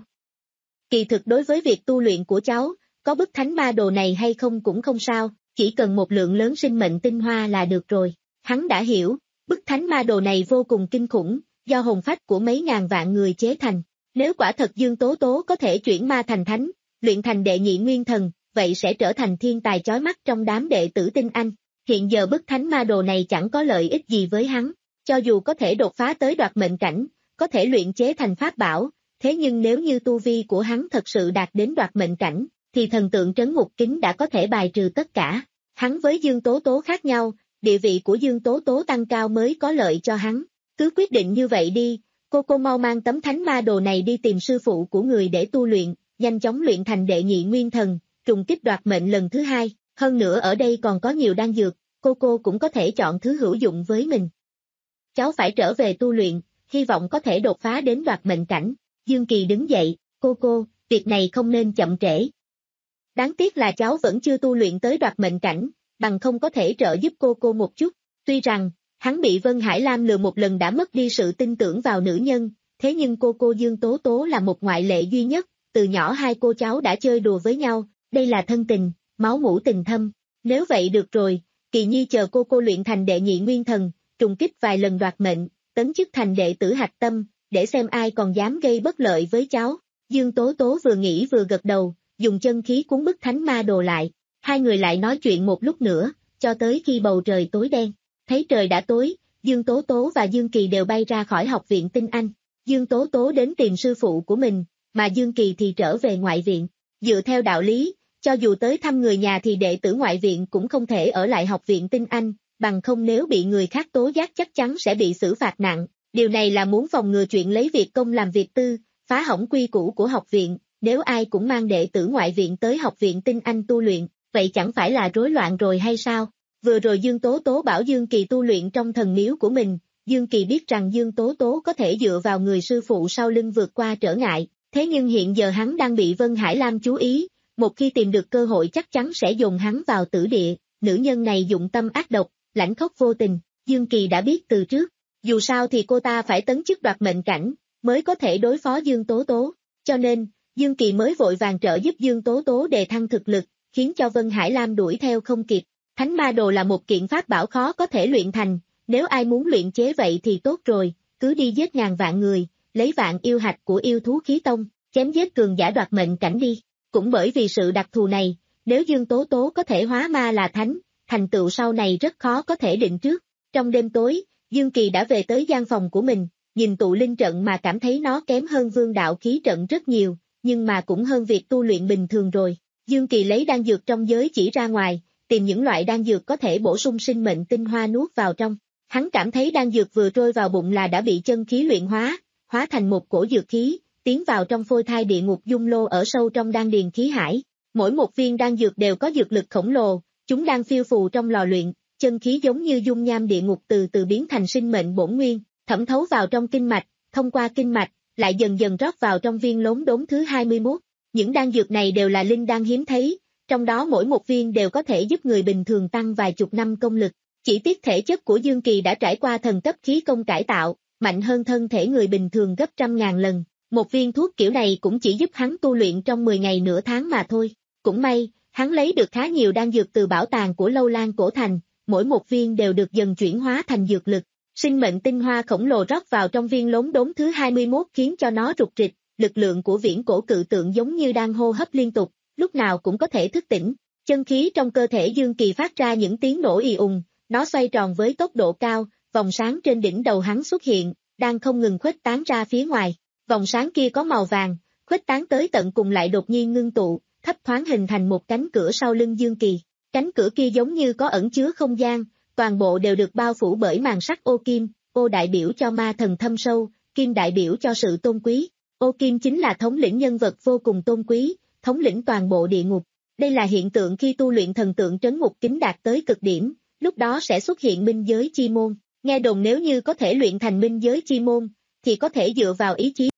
Kỳ thực đối với việc tu luyện của cháu, có bức thánh ma đồ này hay không cũng không sao, chỉ cần một lượng lớn sinh mệnh tinh hoa là được rồi. Hắn đã hiểu, bức thánh ma đồ này vô cùng kinh khủng, do hồn phách của mấy ngàn vạn người chế thành. Nếu quả thật Dương Tố Tố có thể chuyển ma thành thánh, luyện thành đệ nhị nguyên thần, vậy sẽ trở thành thiên tài chói mắt trong đám đệ tử tinh anh. Hiện giờ bức thánh ma đồ này chẳng có lợi ích gì với hắn, cho dù có thể đột phá tới đoạt mệnh cảnh, có thể luyện chế thành pháp bảo, thế nhưng nếu như tu vi của hắn thật sự đạt đến đoạt mệnh cảnh, thì thần tượng trấn ngục kính đã có thể bài trừ tất cả. Hắn với Dương Tố Tố khác nhau, địa vị của Dương Tố Tố tăng cao mới có lợi cho hắn. Cứ quyết định như vậy đi, cô cô mau mang tấm thánh ma đồ này đi tìm sư phụ của người để tu luyện, nhanh chóng luyện thành đệ nhị nguyên thần, trùng kích đoạt mệnh lần thứ hai. Hơn nữa ở đây còn có nhiều đan dược, cô cô cũng có thể chọn thứ hữu dụng với mình. Cháu phải trở về tu luyện, hy vọng có thể đột phá đến đoạt mệnh cảnh. Dương Kỳ đứng dậy, cô cô, việc này không nên chậm trễ. Đáng tiếc là cháu vẫn chưa tu luyện tới đoạt mệnh cảnh, bằng không có thể trợ giúp cô cô một chút. Tuy rằng, hắn bị Vân Hải Lam lừa một lần đã mất đi sự tin tưởng vào nữ nhân, thế nhưng cô cô Dương Tố Tố là một ngoại lệ duy nhất, từ nhỏ hai cô cháu đã chơi đùa với nhau, đây là thân tình, máu mủ tình thâm. Nếu vậy được rồi, Kỳ Nhi chờ cô cô luyện thành đệ nhị nguyên thần, trùng kích vài lần đoạt mệnh, tấn chức thành đệ tử hạch tâm, để xem ai còn dám gây bất lợi với cháu. Dương Tố Tố vừa nghĩ vừa gật đầu, dùng chân khí cuốn bức thánh ma đồ lại. Hai người lại nói chuyện một lúc nữa, cho tới khi bầu trời tối đen. Thấy trời đã tối, Dương Tố Tố và Dương Kỳ đều bay ra khỏi học viện tinh anh. Dương Tố Tố đến tìm sư phụ của mình, mà Dương Kỳ thì trở về ngoại viện. Dựa theo đạo lý, cho dù tới thăm người nhà thì đệ tử ngoại viện cũng không thể ở lại học viện tinh anh, bằng không nếu bị người khác tố giác chắc chắn sẽ bị xử phạt nặng. Điều này là muốn phòng ngừa chuyện lấy việc công làm việc tư, phá hỏng quy củ của học viện. Nếu ai cũng mang đệ tử ngoại viện tới học viện tinh anh tu luyện, vậy chẳng phải là rối loạn rồi hay sao? Vừa rồi Dương Tố Tố bảo Dương Kỳ tu luyện trong thần miếu của mình, Dương Kỳ biết rằng Dương Tố Tố có thể dựa vào người sư phụ sau lưng vượt qua trở ngại, thế nhưng hiện giờ hắn đang bị Vân Hải Lam chú ý, một khi tìm được cơ hội chắc chắn sẽ dồn hắn vào tử địa. Nữ nhân này dụng tâm ác độc, lãnh khốc vô tình, Dương Kỳ đã biết từ trước, dù sao thì cô ta phải tấn chức đoạt mệnh cảnh, mới có thể đối phó Dương Tố Tố, cho nên, Dương Kỳ mới vội vàng trợ giúp Dương Tố Tố đề thăng thực lực, khiến cho Vân Hải Lam đuổi theo không kịp. Thánh ma đồ là một kiện pháp bảo khó có thể luyện thành, nếu ai muốn luyện chế vậy thì tốt rồi, cứ đi giết ngàn vạn người, lấy vạn yêu hạch của yêu thú khí tông, chém giết cường giả đoạt mệnh cảnh đi. Cũng bởi vì sự đặc thù này, nếu Dương Tố Tố có thể hóa ma là thánh, thành tựu sau này rất khó có thể định trước. Trong đêm tối, Dương Kỳ đã về tới gian phòng của mình, nhìn tụ linh trận mà cảm thấy nó kém hơn vương đạo khí trận rất nhiều, nhưng mà cũng hơn việc tu luyện bình thường rồi. Dương Kỳ lấy đan dược trong giới chỉ ra ngoài, tìm những loại đan dược có thể bổ sung sinh mệnh tinh hoa nuốt vào trong. Hắn cảm thấy đan dược vừa trôi vào bụng là đã bị chân khí luyện hóa, hóa thành một cổ dược khí, tiến vào trong phôi thai địa ngục dung lô ở sâu trong đan điền khí hải. Mỗi một viên đan dược đều có dược lực khổng lồ, chúng đang phiêu phù trong lò luyện, chân khí giống như dung nham địa ngục từ từ biến thành sinh mệnh bổn nguyên, thẩm thấu vào trong kinh mạch, thông qua kinh mạch, lại dần dần rót vào trong viên lốm đốm thứ hai mươi mốt. Những đan dược này đều là linh đan hiếm thấy, trong đó mỗi một viên đều có thể giúp người bình thường tăng vài chục năm công lực. Chỉ tiếc thể chất của Dương Kỳ đã trải qua thần cấp khí công cải tạo, mạnh hơn thân thể người bình thường gấp trăm ngàn lần. Một viên thuốc kiểu này cũng chỉ giúp hắn tu luyện trong mười ngày nửa tháng mà thôi. Cũng may, hắn lấy được khá nhiều đan dược từ bảo tàng của Lâu Lan Cổ Thành, mỗi một viên đều được dần chuyển hóa thành dược lực. Sinh mệnh tinh hoa khổng lồ rót vào trong viên lốm đốm thứ hai mươi mốt khiến cho nó rục rịch, lực lượng của viễn cổ cự tượng giống như đang hô hấp liên tục, lúc nào cũng có thể thức tỉnh. Chân khí trong cơ thể Dương Kỳ phát ra những tiếng nổ ì ùng, nó xoay tròn với tốc độ cao, vòng sáng trên đỉnh đầu hắn xuất hiện, đang không ngừng khuếch tán ra phía ngoài. Vòng sáng kia có màu vàng, khuếch tán tới tận cùng lại đột nhiên ngưng tụ, thấp thoáng hình thành một cánh cửa sau lưng Dương Kỳ. Cánh cửa kia giống như có ẩn chứa không gian, toàn bộ đều được bao phủ bởi màn sắt ô kim, ô đại biểu cho ma thần thâm sâu, kim đại biểu cho sự tôn quý. Ô kim chính là thống lĩnh nhân vật vô cùng tôn quý, thống lĩnh toàn bộ địa ngục. Đây là hiện tượng khi tu luyện thần tượng trấn ngục kính đạt tới cực điểm, lúc đó sẽ xuất hiện minh giới chi môn. Nghe đồn nếu như có thể luyện thành minh giới chi môn, thì có thể dựa vào ý chí.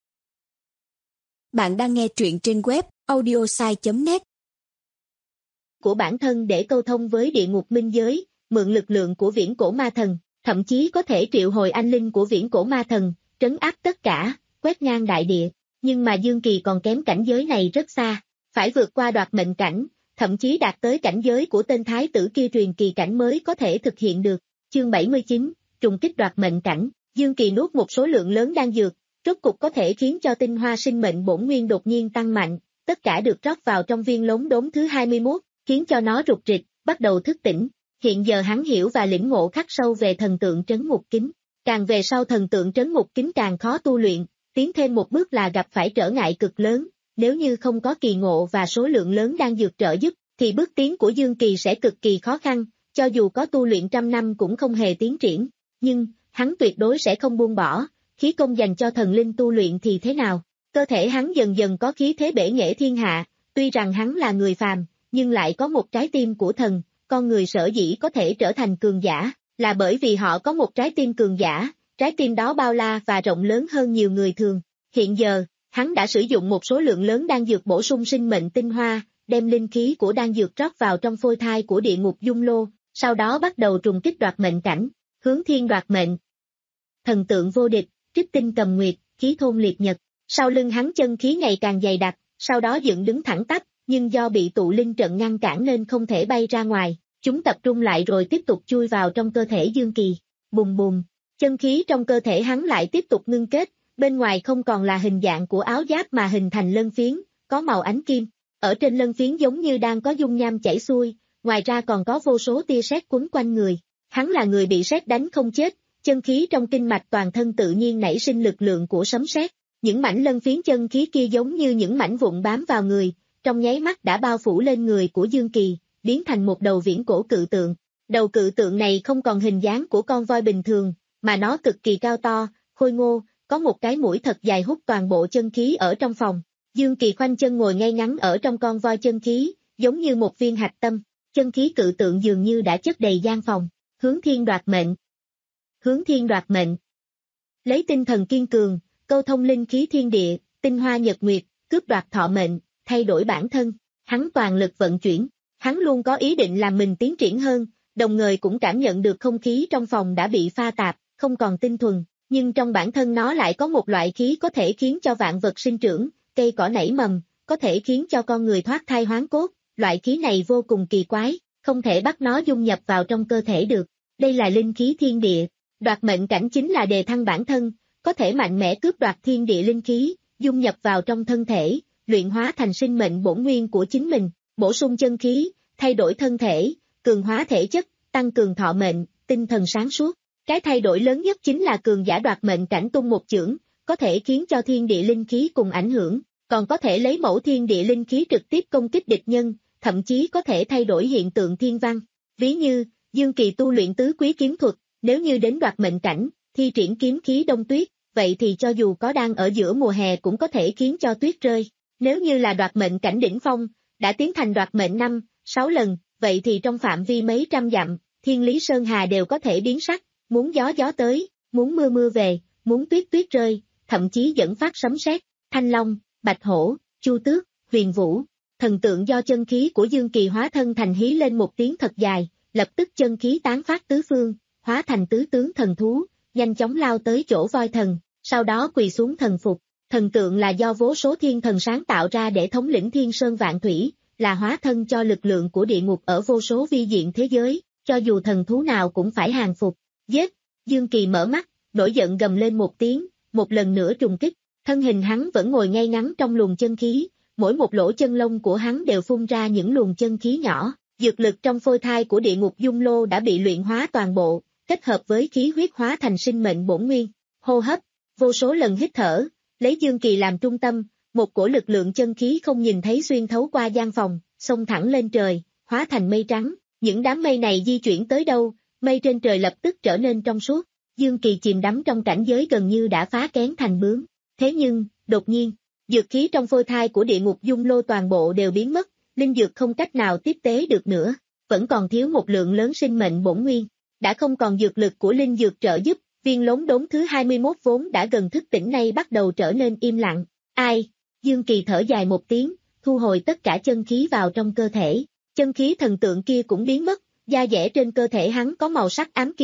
Bạn đang nghe truyện trên web audiosai chấm net của bản thân để câu thông với địa ngục minh giới, mượn lực lượng của viễn cổ ma thần. thậm chí có thể triệu hồi anh linh của viễn cổ ma thần, trấn áp tất cả, quét ngang đại địa. Nhưng mà Dương Kỳ còn kém cảnh giới này rất xa, phải vượt qua đoạt mệnh cảnh, thậm chí đạt tới cảnh giới của tên thái tử kia truyền kỳ cảnh mới có thể thực hiện được. Chương bảy mươi chín, trùng kích đoạt mệnh cảnh, Dương Kỳ nuốt một số lượng lớn đan dược, rốt cục có thể khiến cho tinh hoa sinh mệnh bổn nguyên đột nhiên tăng mạnh, tất cả được rót vào trong viên lống đốm thứ hai mươi mốt, khiến cho nó rục rịch, bắt đầu thức tỉnh. Hiện giờ hắn hiểu và lĩnh ngộ khắc sâu về thần tượng trấn ngục kính, càng về sau thần tượng trấn ngục kính càng khó tu luyện, tiến thêm một bước là gặp phải trở ngại cực lớn, nếu như không có kỳ ngộ và số lượng lớn đan dược trợ giúp, thì bước tiến của Dương Kỳ sẽ cực kỳ khó khăn, cho dù có tu luyện trăm năm cũng không hề tiến triển, nhưng, hắn tuyệt đối sẽ không buông bỏ, khí công dành cho thần linh tu luyện thì thế nào, cơ thể hắn dần dần có khí thế bể nghệ thiên hạ, tuy rằng hắn là người phàm, nhưng lại có một trái tim của thần, con người sở dĩ có thể trở thành cường giả, là bởi vì họ có một trái tim cường giả, trái tim đó bao la và rộng lớn hơn nhiều người thường. Hiện giờ, hắn đã sử dụng một số lượng lớn đan dược bổ sung sinh mệnh tinh hoa, đem linh khí của đan dược rót vào trong phôi thai của địa ngục dung lô, sau đó bắt đầu trùng kích đoạt mệnh cảnh, hướng thiên đoạt mệnh. Thần tượng vô địch, trích tinh cầm nguyệt, khí thôn liệt nhật, sau lưng hắn chân khí ngày càng dày đặc, sau đó dựng đứng thẳng tắp, nhưng do bị tụ linh trận ngăn cản nên không thể bay ra ngoài, chúng tập trung lại rồi tiếp tục chui vào trong cơ thể Dương Kỳ. Bùng bùng, chân khí trong cơ thể hắn lại tiếp tục ngưng kết, bên ngoài không còn là hình dạng của áo giáp mà hình thành lân phiến, có màu ánh kim, ở trên lân phiến giống như đang có dung nham chảy xuôi, ngoài ra còn có vô số tia sét quấn quanh người. Hắn là người bị sét đánh không chết, chân khí trong kinh mạch toàn thân tự nhiên nảy sinh lực lượng của sấm sét, những mảnh lân phiến chân khí kia giống như những mảnh vụn bám vào người, trong nháy mắt đã bao phủ lên người của Dương Kỳ, biến thành một đầu viễn cổ cự tượng. Đầu cự tượng này không còn hình dáng của con voi bình thường, mà nó cực kỳ cao to, khôi ngô, có một cái mũi thật dài hút toàn bộ chân khí ở trong phòng. Dương Kỳ khoanh chân ngồi ngay ngắn ở trong con voi chân khí, giống như một viên hạch tâm, chân khí cự tượng dường như đã chất đầy gian phòng, hướng thiên đoạt mệnh. Hướng thiên đoạt mệnh. Lấy tinh thần kiên cường, câu thông linh khí thiên địa, tinh hoa nhật nguyệt, cướp đoạt thọ mệnh, thay đổi bản thân, hắn toàn lực vận chuyển, hắn luôn có ý định làm mình tiến triển hơn, đồng thời cũng cảm nhận được không khí trong phòng đã bị pha tạp, không còn tinh thuần, nhưng trong bản thân nó lại có một loại khí có thể khiến cho vạn vật sinh trưởng, cây cỏ nảy mầm, có thể khiến cho con người thoát thai hoán cốt, loại khí này vô cùng kỳ quái, không thể bắt nó dung nhập vào trong cơ thể được, đây là linh khí thiên địa, đoạt mệnh cảnh chính là đề thăng bản thân, có thể mạnh mẽ cướp đoạt thiên địa linh khí, dung nhập vào trong thân thể, luyện hóa thành sinh mệnh bổn nguyên của chính mình, bổ sung chân khí, thay đổi thân thể, cường hóa thể chất, tăng cường thọ mệnh, tinh thần sáng suốt. Cái thay đổi lớn nhất chính là cường giả đoạt mệnh cảnh tung một chưởng, có thể khiến cho thiên địa linh khí cùng ảnh hưởng, còn có thể lấy mẫu thiên địa linh khí trực tiếp công kích địch nhân, thậm chí có thể thay đổi hiện tượng thiên văn. Ví như, Dương Kỳ tu luyện tứ quý kiếm thuật, nếu như đến đoạt mệnh cảnh, thi triển kiếm khí đông tuyết, vậy thì cho dù có đang ở giữa mùa hè cũng có thể khiến cho tuyết rơi. Nếu như là đoạt mệnh cảnh đỉnh phong, đã tiến thành đoạt mệnh năm, sáu lần, vậy thì trong phạm vi mấy trăm dặm, thiên lý sơn hà đều có thể biến sắc, muốn gió gió tới, muốn mưa mưa về, muốn tuyết tuyết rơi, thậm chí dẫn phát sấm sét. Thanh Long, Bạch Hổ, Chu Tước, Huyền Vũ, thần tượng do chân khí của Dương Kỳ hóa thân thành hí lên một tiếng thật dài, lập tức chân khí tán phát tứ phương, hóa thành tứ tướng thần thú, nhanh chóng lao tới chỗ voi thần, sau đó quỳ xuống thần phục. Thần tượng là do vô số thiên thần sáng tạo ra để thống lĩnh thiên sơn vạn thủy, là hóa thân cho lực lượng của địa ngục ở vô số vi diện thế giới, cho dù thần thú nào cũng phải hàng phục. Giết! Dương Kỳ mở mắt, nổi giận gầm lên một tiếng, một lần nữa trùng kích, thân hình hắn vẫn ngồi ngay ngắn trong luồng chân khí, mỗi một lỗ chân lông của hắn đều phun ra những luồng chân khí nhỏ, dược lực trong phôi thai của địa ngục dung lô đã bị luyện hóa toàn bộ, kết hợp với khí huyết hóa thành sinh mệnh bổn nguyên, hô hấp, vô số lần hít thở, lấy Dương Kỳ làm trung tâm, một cổ lực lượng chân khí không nhìn thấy xuyên thấu qua gian phòng, xông thẳng lên trời, hóa thành mây trắng, những đám mây này di chuyển tới đâu, mây trên trời lập tức trở nên trong suốt, Dương Kỳ chìm đắm trong cảnh giới gần như đã phá kén thành bướm, thế nhưng, đột nhiên, dược khí trong phôi thai của địa ngục dung lô toàn bộ đều biến mất, linh dược không cách nào tiếp tế được nữa, vẫn còn thiếu một lượng lớn sinh mệnh bổn nguyên, đã không còn dược lực của linh dược trợ giúp, viên lống đốm thứ hai mươi mốt vốn đã gần thức tỉnh nay bắt đầu trở nên im lặng, ai, Dương Kỳ thở dài một tiếng, thu hồi tất cả chân khí vào trong cơ thể, chân khí thần tượng kia cũng biến mất, da dẻ trên cơ thể hắn có màu sắc ám kim,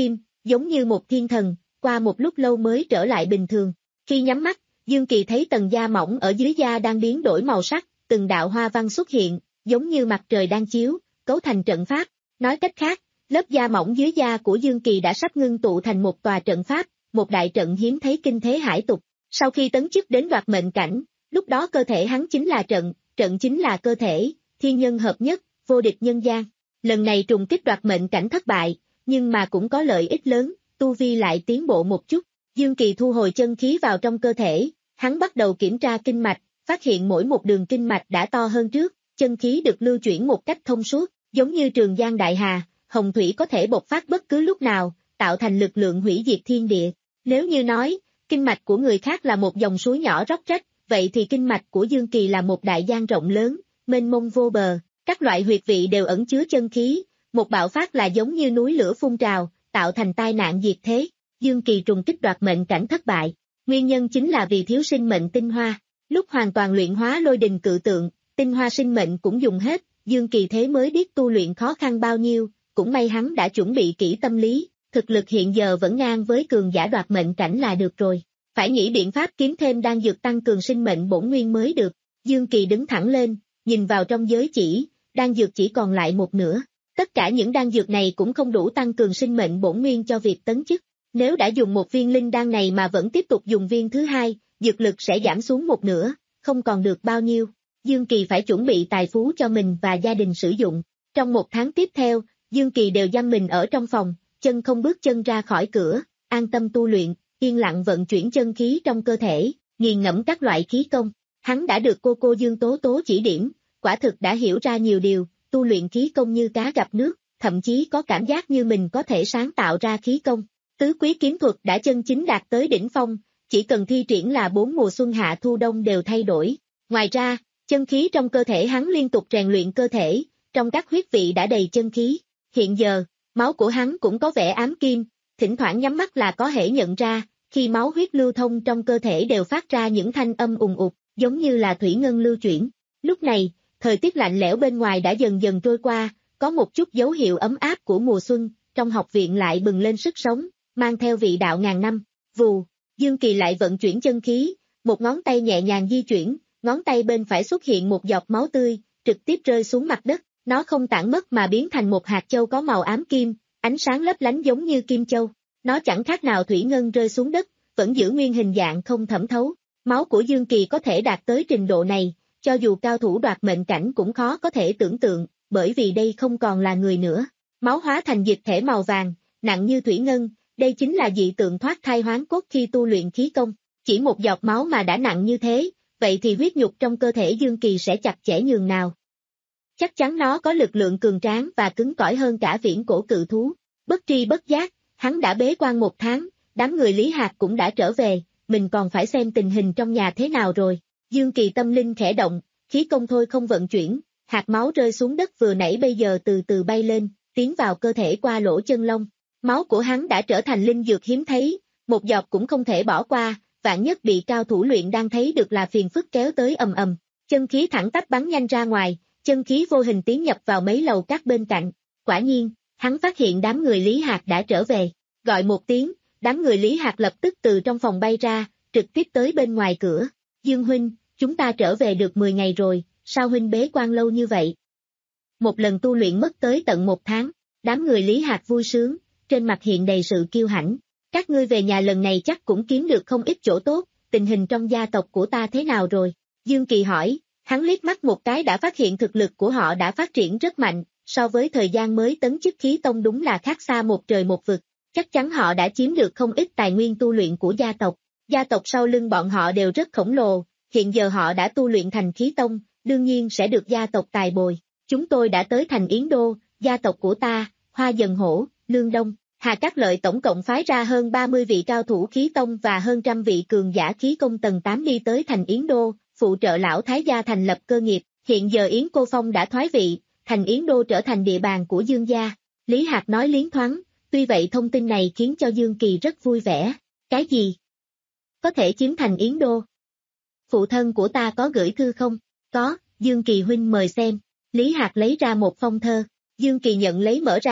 giống như một thiên thần, qua một lúc lâu mới trở lại bình thường. Khi nhắm mắt, Dương Kỳ thấy tầng da mỏng ở dưới da đang biến đổi màu sắc, từng đạo hoa văn xuất hiện, giống như mặt trời đang chiếu, cấu thành trận pháp. Nói cách khác, lớp da mỏng dưới da của Dương Kỳ đã sắp ngưng tụ thành một tòa trận pháp, một đại trận hiếm thấy kinh thế hải tục. Sau khi tấn chức đến đoạt mệnh cảnh, lúc đó cơ thể hắn chính là trận, trận chính là cơ thể, thiên nhân hợp nhất, vô địch nhân gian. Lần này trùng kích đoạt mệnh cảnh thất bại, nhưng mà cũng có lợi ích lớn, tu vi lại tiến bộ một chút. Dương Kỳ thu hồi chân khí vào trong cơ thể, hắn bắt đầu kiểm tra kinh mạch, phát hiện mỗi một đường kinh mạch đã to hơn trước, chân khí được lưu chuyển một cách thông suốt, giống như Trường Giang Đại Hà, hồng thủy có thể bộc phát bất cứ lúc nào, tạo thành lực lượng hủy diệt thiên địa. Nếu như nói, kinh mạch của người khác là một dòng suối nhỏ róc rách, vậy thì kinh mạch của Dương Kỳ là một đại giang rộng lớn, mênh mông vô bờ, các loại huyệt vị đều ẩn chứa chân khí, một bạo phát là giống như núi lửa phun trào, tạo thành tai nạn diệt thế. Dương Kỳ trùng kích đoạt mệnh cảnh thất bại, nguyên nhân chính là vì thiếu sinh mệnh tinh hoa. Lúc hoàn toàn luyện hóa lôi đình cự tượng, tinh hoa sinh mệnh cũng dùng hết, Dương Kỳ thế mới biết tu luyện khó khăn bao nhiêu, cũng may hắn đã chuẩn bị kỹ tâm lý, thực lực hiện giờ vẫn ngang với cường giả đoạt mệnh cảnh là được rồi. Phải nghĩ biện pháp kiếm thêm đan dược tăng cường sinh mệnh bổn nguyên mới được. Dương Kỳ đứng thẳng lên, nhìn vào trong giới chỉ, đan dược chỉ còn lại một nửa. Tất cả những đan dược này cũng không đủ tăng cường sinh mệnh bổn nguyên cho việc tấn chức. Nếu đã dùng một viên linh đan này mà vẫn tiếp tục dùng viên thứ hai, dược lực sẽ giảm xuống một nửa, không còn được bao nhiêu. Dương Kỳ phải chuẩn bị tài phú cho mình và gia đình sử dụng. Trong một tháng tiếp theo, Dương Kỳ đều giam mình ở trong phòng, chân không bước chân ra khỏi cửa, an tâm tu luyện, yên lặng vận chuyển chân khí trong cơ thể, nghiền ngẫm các loại khí công. Hắn đã được cô cô Dương Tố Tố chỉ điểm, quả thực đã hiểu ra nhiều điều, tu luyện khí công như cá gặp nước, thậm chí có cảm giác như mình có thể sáng tạo ra khí công. Tứ quý kiếm thuật đã chân chính đạt tới đỉnh phong, chỉ cần thi triển là bốn mùa xuân hạ thu đông đều thay đổi. Ngoài ra, chân khí trong cơ thể hắn liên tục rèn luyện cơ thể, trong các huyết vị đã đầy chân khí. Hiện giờ, máu của hắn cũng có vẻ ám kim, thỉnh thoảng nhắm mắt là có thể nhận ra, khi máu huyết lưu thông trong cơ thể đều phát ra những thanh âm ùng ục, giống như là thủy ngân lưu chuyển. Lúc này, thời tiết lạnh lẽo bên ngoài đã dần dần trôi qua, có một chút dấu hiệu ấm áp của mùa xuân, trong học viện lại bừng lên sức sống, mang theo vị đạo ngàn năm. Vù, Dương Kỳ lại vận chuyển chân khí, một ngón tay nhẹ nhàng di chuyển, ngón tay bên phải xuất hiện một giọt máu tươi, trực tiếp rơi xuống mặt đất, nó không tản mất mà biến thành một hạt châu có màu ám kim, ánh sáng lấp lánh giống như kim châu. Nó chẳng khác nào thủy ngân rơi xuống đất, vẫn giữ nguyên hình dạng không thẩm thấu. Máu của Dương Kỳ có thể đạt tới trình độ này, cho dù cao thủ đoạt mệnh cảnh cũng khó có thể tưởng tượng, bởi vì đây không còn là người nữa. Máu hóa thành dịch thể màu vàng, nặng như thủy ngân, đây chính là dị tượng thoát thai hoán cốt khi tu luyện khí công. Chỉ một giọt máu mà đã nặng như thế, vậy thì huyết nhục trong cơ thể Dương Kỳ sẽ chặt chẽ nhường nào. Chắc chắn nó có lực lượng cường tráng và cứng cỏi hơn cả viễn cổ cự thú. Bất tri bất giác, hắn đã bế quan một tháng, đám người Lý Hạc cũng đã trở về, mình còn phải xem tình hình trong nhà thế nào rồi. Dương Kỳ tâm linh khẽ động, khí công thôi không vận chuyển, hạt máu rơi xuống đất vừa nãy bây giờ từ từ bay lên, tiến vào cơ thể qua lỗ chân lông. Máu của hắn đã trở thành linh dược hiếm thấy, một giọt cũng không thể bỏ qua, vạn nhất bị cao thủ luyện đang thấy được là phiền phức kéo tới ầm ầm. Chân khí thẳng tắp bắn nhanh ra ngoài, chân khí vô hình tiến nhập vào mấy lầu các bên cạnh. Quả nhiên, hắn phát hiện đám người Lý Hạc đã trở về. Gọi một tiếng, đám người Lý Hạc lập tức từ trong phòng bay ra, trực tiếp tới bên ngoài cửa. Dương huynh, chúng ta trở về được mười ngày rồi, sao huynh bế quan lâu như vậy? Một lần tu luyện mất tới tận một tháng, đám người Lý Hạc vui sướng, trên mặt hiện đầy sự kiêu hãnh. Các ngươi về nhà lần này chắc cũng kiếm được không ít chỗ tốt, tình hình trong gia tộc của ta thế nào rồi? Dương Kỳ hỏi, hắn liếc mắt một cái đã phát hiện thực lực của họ đã phát triển rất mạnh, so với thời gian mới tấn chức khí tông đúng là khác xa một trời một vực. Chắc chắn họ đã chiếm được không ít tài nguyên tu luyện của gia tộc. Gia tộc sau lưng bọn họ đều rất khổng lồ, hiện giờ họ đã tu luyện thành khí tông, đương nhiên sẽ được gia tộc tài bồi. Chúng tôi đã tới thành Yến Đô, gia tộc của ta, Hoa Dần Hổ, Lương Đông, Hà Cát Lợi tổng cộng phái ra hơn ba mươi vị cao thủ khí tông và hơn trăm vị cường giả khí công tầng tám đi tới thành Yến Đô, phụ trợ lão thái gia thành lập cơ nghiệp. Hiện giờ Yến Cô Phong đã thoái vị, thành Yến Đô trở thành địa bàn của Dương gia. Lý Hạc nói liến thoáng, tuy vậy thông tin này khiến cho Dương Kỳ rất vui vẻ. Cái gì? Có thể chiếm thành Yến Đô? Phụ thân của ta có gửi thư không? Có, Dương Kỳ huynh mời xem. Lý Hạc lấy ra một phong thơ. Dương Kỳ nhận lấy mở ra,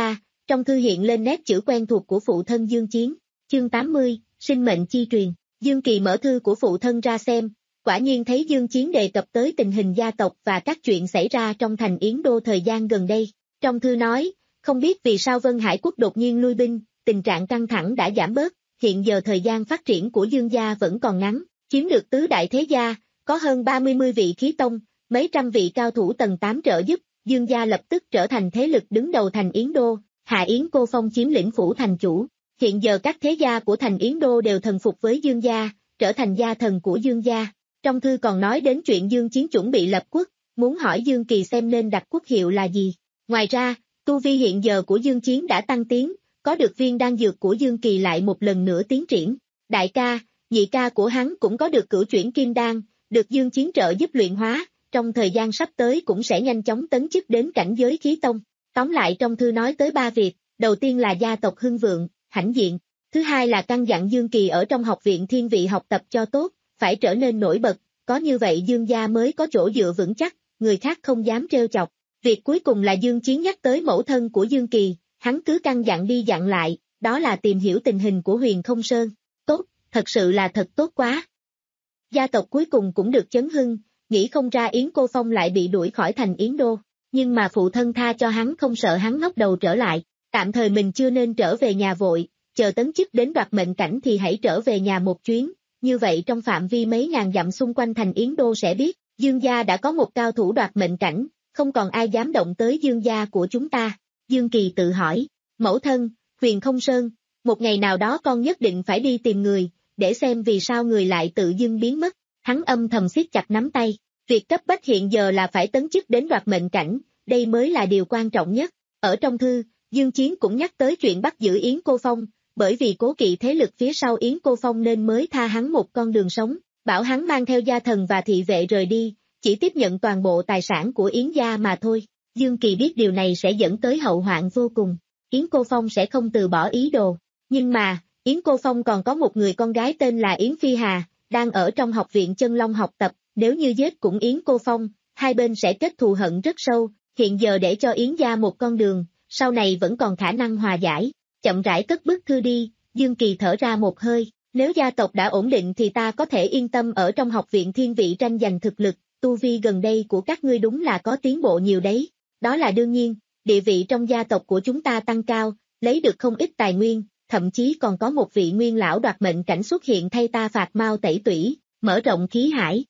trong thư hiện lên nét chữ quen thuộc của phụ thân Dương Chiến. Chương tám mươi, sinh mệnh chi truyền. Dương Kỳ mở thư của phụ thân ra xem, quả nhiên thấy Dương Chiến đề cập tới tình hình gia tộc và các chuyện xảy ra trong thành Yến Đô thời gian gần đây. Trong thư nói, không biết vì sao Vân Hải quốc đột nhiên lui binh, tình trạng căng thẳng đã giảm bớt, hiện giờ thời gian phát triển của Dương gia vẫn còn ngắn, chiếm được tứ đại thế gia, có hơn ba mươi vị khí tông, mấy trăm vị cao thủ tầng tám trợ giúp, Dương gia lập tức trở thành thế lực đứng đầu thành Yến Đô, Hạ Yến Cô Phong chiếm lĩnh phủ thành chủ. Hiện giờ các thế gia của thành Yến Đô đều thần phục với Dương gia, trở thành gia thần của Dương gia. Trong thư còn nói đến chuyện Dương Chiến chuẩn bị lập quốc, muốn hỏi Dương Kỳ xem nên đặt quốc hiệu là gì. Ngoài ra, tu vi hiện giờ của Dương Chiến đã tăng tiến, có được viên đan dược của Dương Kỳ lại một lần nữa tiến triển. Đại ca, nhị ca của hắn cũng có được cửu chuyển kim đan, được Dương Chiến trợ giúp luyện hóa, trong thời gian sắp tới cũng sẽ nhanh chóng tấn chức đến cảnh giới khí tông. Tóm lại trong thư nói tới ba việc, đầu tiên là gia tộc hưng vượng, hãnh diện, thứ hai là căn dặn Dương Kỳ ở trong học viện thiên vị học tập cho tốt, phải trở nên nổi bật, có như vậy Dương gia mới có chỗ dựa vững chắc, người khác không dám trêu chọc. Việc cuối cùng là Dương Chiến nhắc tới mẫu thân của Dương Kỳ, hắn cứ căn dặn đi dặn lại, đó là tìm hiểu tình hình của Huyền Không Sơn. Tốt, thật sự là thật tốt quá. Gia tộc cuối cùng cũng được chấn hưng, nghĩ không ra Yến Cô Phong lại bị đuổi khỏi thành Yến Đô, nhưng mà phụ thân tha cho hắn không sợ hắn ngóc đầu trở lại, tạm thời mình chưa nên trở về nhà vội, chờ tấn chức đến đoạt mệnh cảnh thì hãy trở về nhà một chuyến, như vậy trong phạm vi mấy ngàn dặm xung quanh thành Yến Đô sẽ biết, Dương gia đã có một cao thủ đoạt mệnh cảnh, không còn ai dám động tới Dương gia của chúng ta. Dương Kỳ tự hỏi, mẫu thân, Huyền Không Sơn, một ngày nào đó con nhất định phải đi tìm người, để xem vì sao người lại tự dưng biến mất. Hắn âm thầm siết chặt nắm tay, việc cấp bách hiện giờ là phải tấn chức đến đoạt mệnh cảnh, đây mới là điều quan trọng nhất. Ở trong thư, Dương Chiến cũng nhắc tới chuyện bắt giữ Yến Cô Phong, bởi vì cố kỵ thế lực phía sau Yến Cô Phong nên mới tha hắn một con đường sống, bảo hắn mang theo gia thần và thị vệ rời đi, chỉ tiếp nhận toàn bộ tài sản của Yến gia mà thôi. Dương Kỳ biết điều này sẽ dẫn tới hậu hoạn vô cùng, Yến Cô Phong sẽ không từ bỏ ý đồ, nhưng mà, Yến Cô Phong còn có một người con gái tên là Yến Phi Hà, đang ở trong học viện Chân Long học tập, nếu như giết cũng Yến Cô Phong, hai bên sẽ kết thù hận rất sâu, hiện giờ để cho Yến gia một con đường, sau này vẫn còn khả năng hòa giải. Chậm rãi cất bức thư đi, Dương Kỳ thở ra một hơi, nếu gia tộc đã ổn định thì ta có thể yên tâm ở trong học viện thiên vị tranh giành thực lực, tu vi gần đây của các ngươi đúng là có tiến bộ nhiều đấy, đó là đương nhiên, địa vị trong gia tộc của chúng ta tăng cao, lấy được không ít tài nguyên, thậm chí còn có một vị nguyên lão đoạt mệnh cảnh xuất hiện thay ta phạt mau tẩy tủy, mở rộng khí hải.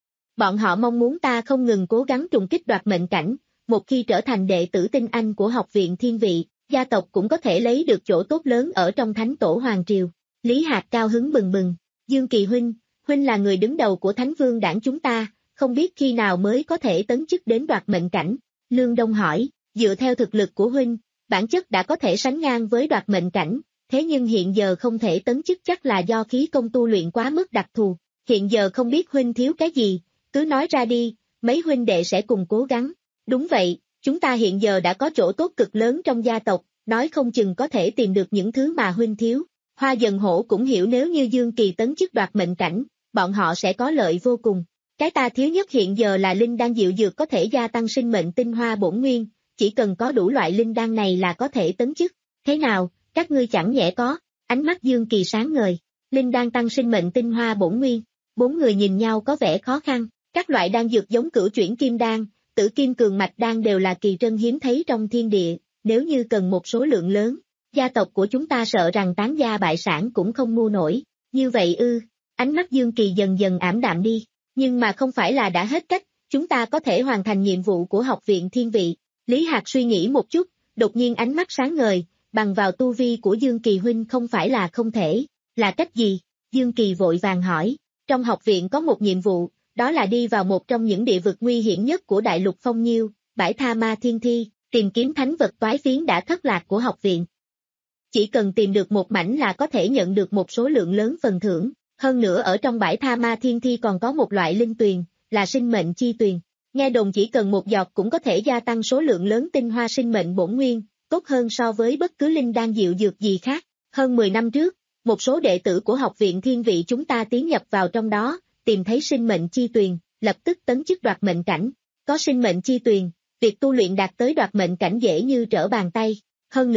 Bọn họ mong muốn ta không ngừng cố gắng trùng kích đoạt mệnh cảnh, một khi trở thành đệ tử tinh anh của học viện thiên vị, gia tộc cũng có thể lấy được chỗ tốt lớn ở trong thánh tổ hoàng triều. Lý Hạc cao hứng bừng bừng, Dương Kỳ huynh, huynh là người đứng đầu của thánh vương đảng chúng ta, không biết khi nào mới có thể tấn chức đến đoạt mệnh cảnh. Lương Đông hỏi, dựa theo thực lực của huynh, bản chất đã có thể sánh ngang với đoạt mệnh cảnh, thế nhưng hiện giờ không thể tấn chức chắc là do khí công tu luyện quá mức đặc thù, hiện giờ không biết huynh thiếu cái gì, cứ nói ra đi, mấy huynh đệ sẽ cùng cố gắng. Đúng vậy, chúng ta hiện giờ đã có chỗ tốt cực lớn trong gia tộc, nói không chừng có thể tìm được những thứ mà huynh thiếu. Hoa Dần Hổ cũng hiểu nếu như Dương Kỳ tấn chức đoạt mệnh cảnh, bọn họ sẽ có lợi vô cùng. Cái ta thiếu nhất hiện giờ là linh đan diệu dược có thể gia tăng sinh mệnh tinh hoa bổn nguyên, chỉ cần có đủ loại linh đan này là có thể tấn chức. Thế nào, các ngươi chẳng nhẽ có? Ánh mắt Dương Kỳ sáng ngời. Linh đan tăng sinh mệnh tinh hoa bổn nguyên. Bốn người nhìn nhau có vẻ khó khăn. Các loại đan dược giống cửu chuyển kim đan, tử kim cường mạch đan đều là kỳ trân hiếm thấy trong thiên địa. Nếu như cần một số lượng lớn, gia tộc của chúng ta sợ rằng tán gia bại sản cũng không mua nổi. Như vậy ư? Ánh mắt Dương Kỳ dần dần ảm đạm đi. Nhưng mà không phải là đã hết cách, chúng ta có thể hoàn thành nhiệm vụ của học viện thiên vị. Lý Hạc suy nghĩ một chút, đột nhiên ánh mắt sáng ngời, bằng vào tu vi của Dương Kỳ huynh không phải là không thể, là cách gì? Dương Kỳ vội vàng hỏi, trong học viện có một nhiệm vụ, đó là đi vào một trong những địa vực nguy hiểm nhất của đại lục Phong Nhiêu, bãi Tha Ma Thiên Thi, tìm kiếm thánh vật toái phiến đã thất lạc của học viện. Chỉ cần tìm được một mảnh là có thể nhận được một số lượng lớn phần thưởng. Hơn nữa ở trong bãi Tha Ma Thiên Thi còn có một loại linh tuyền, là sinh mệnh chi tuyền. Nghe đồn chỉ cần một giọt cũng có thể gia tăng số lượng lớn tinh hoa sinh mệnh bổn nguyên, tốt hơn so với bất cứ linh đan diệu dược gì khác. Hơn mười năm trước, một số đệ tử của học viện thiên vị chúng ta tiến nhập vào trong đó, tìm thấy sinh mệnh chi tuyền, lập tức tấn chức đoạt mệnh cảnh. Có sinh mệnh chi tuyền, việc tu luyện đạt tới đoạt mệnh cảnh dễ như trở bàn tay. Hơn nữa,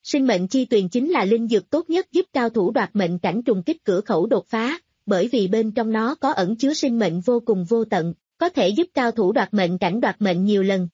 Sinh mệnh chi tuyền chính là linh dược tốt nhất giúp cao thủ đoạt mệnh cảnh trùng kích cửa khẩu đột phá, bởi vì bên trong nó có ẩn chứa sinh mệnh vô cùng vô tận, có thể giúp cao thủ đoạt mệnh cảnh đoạt mệnh nhiều lần.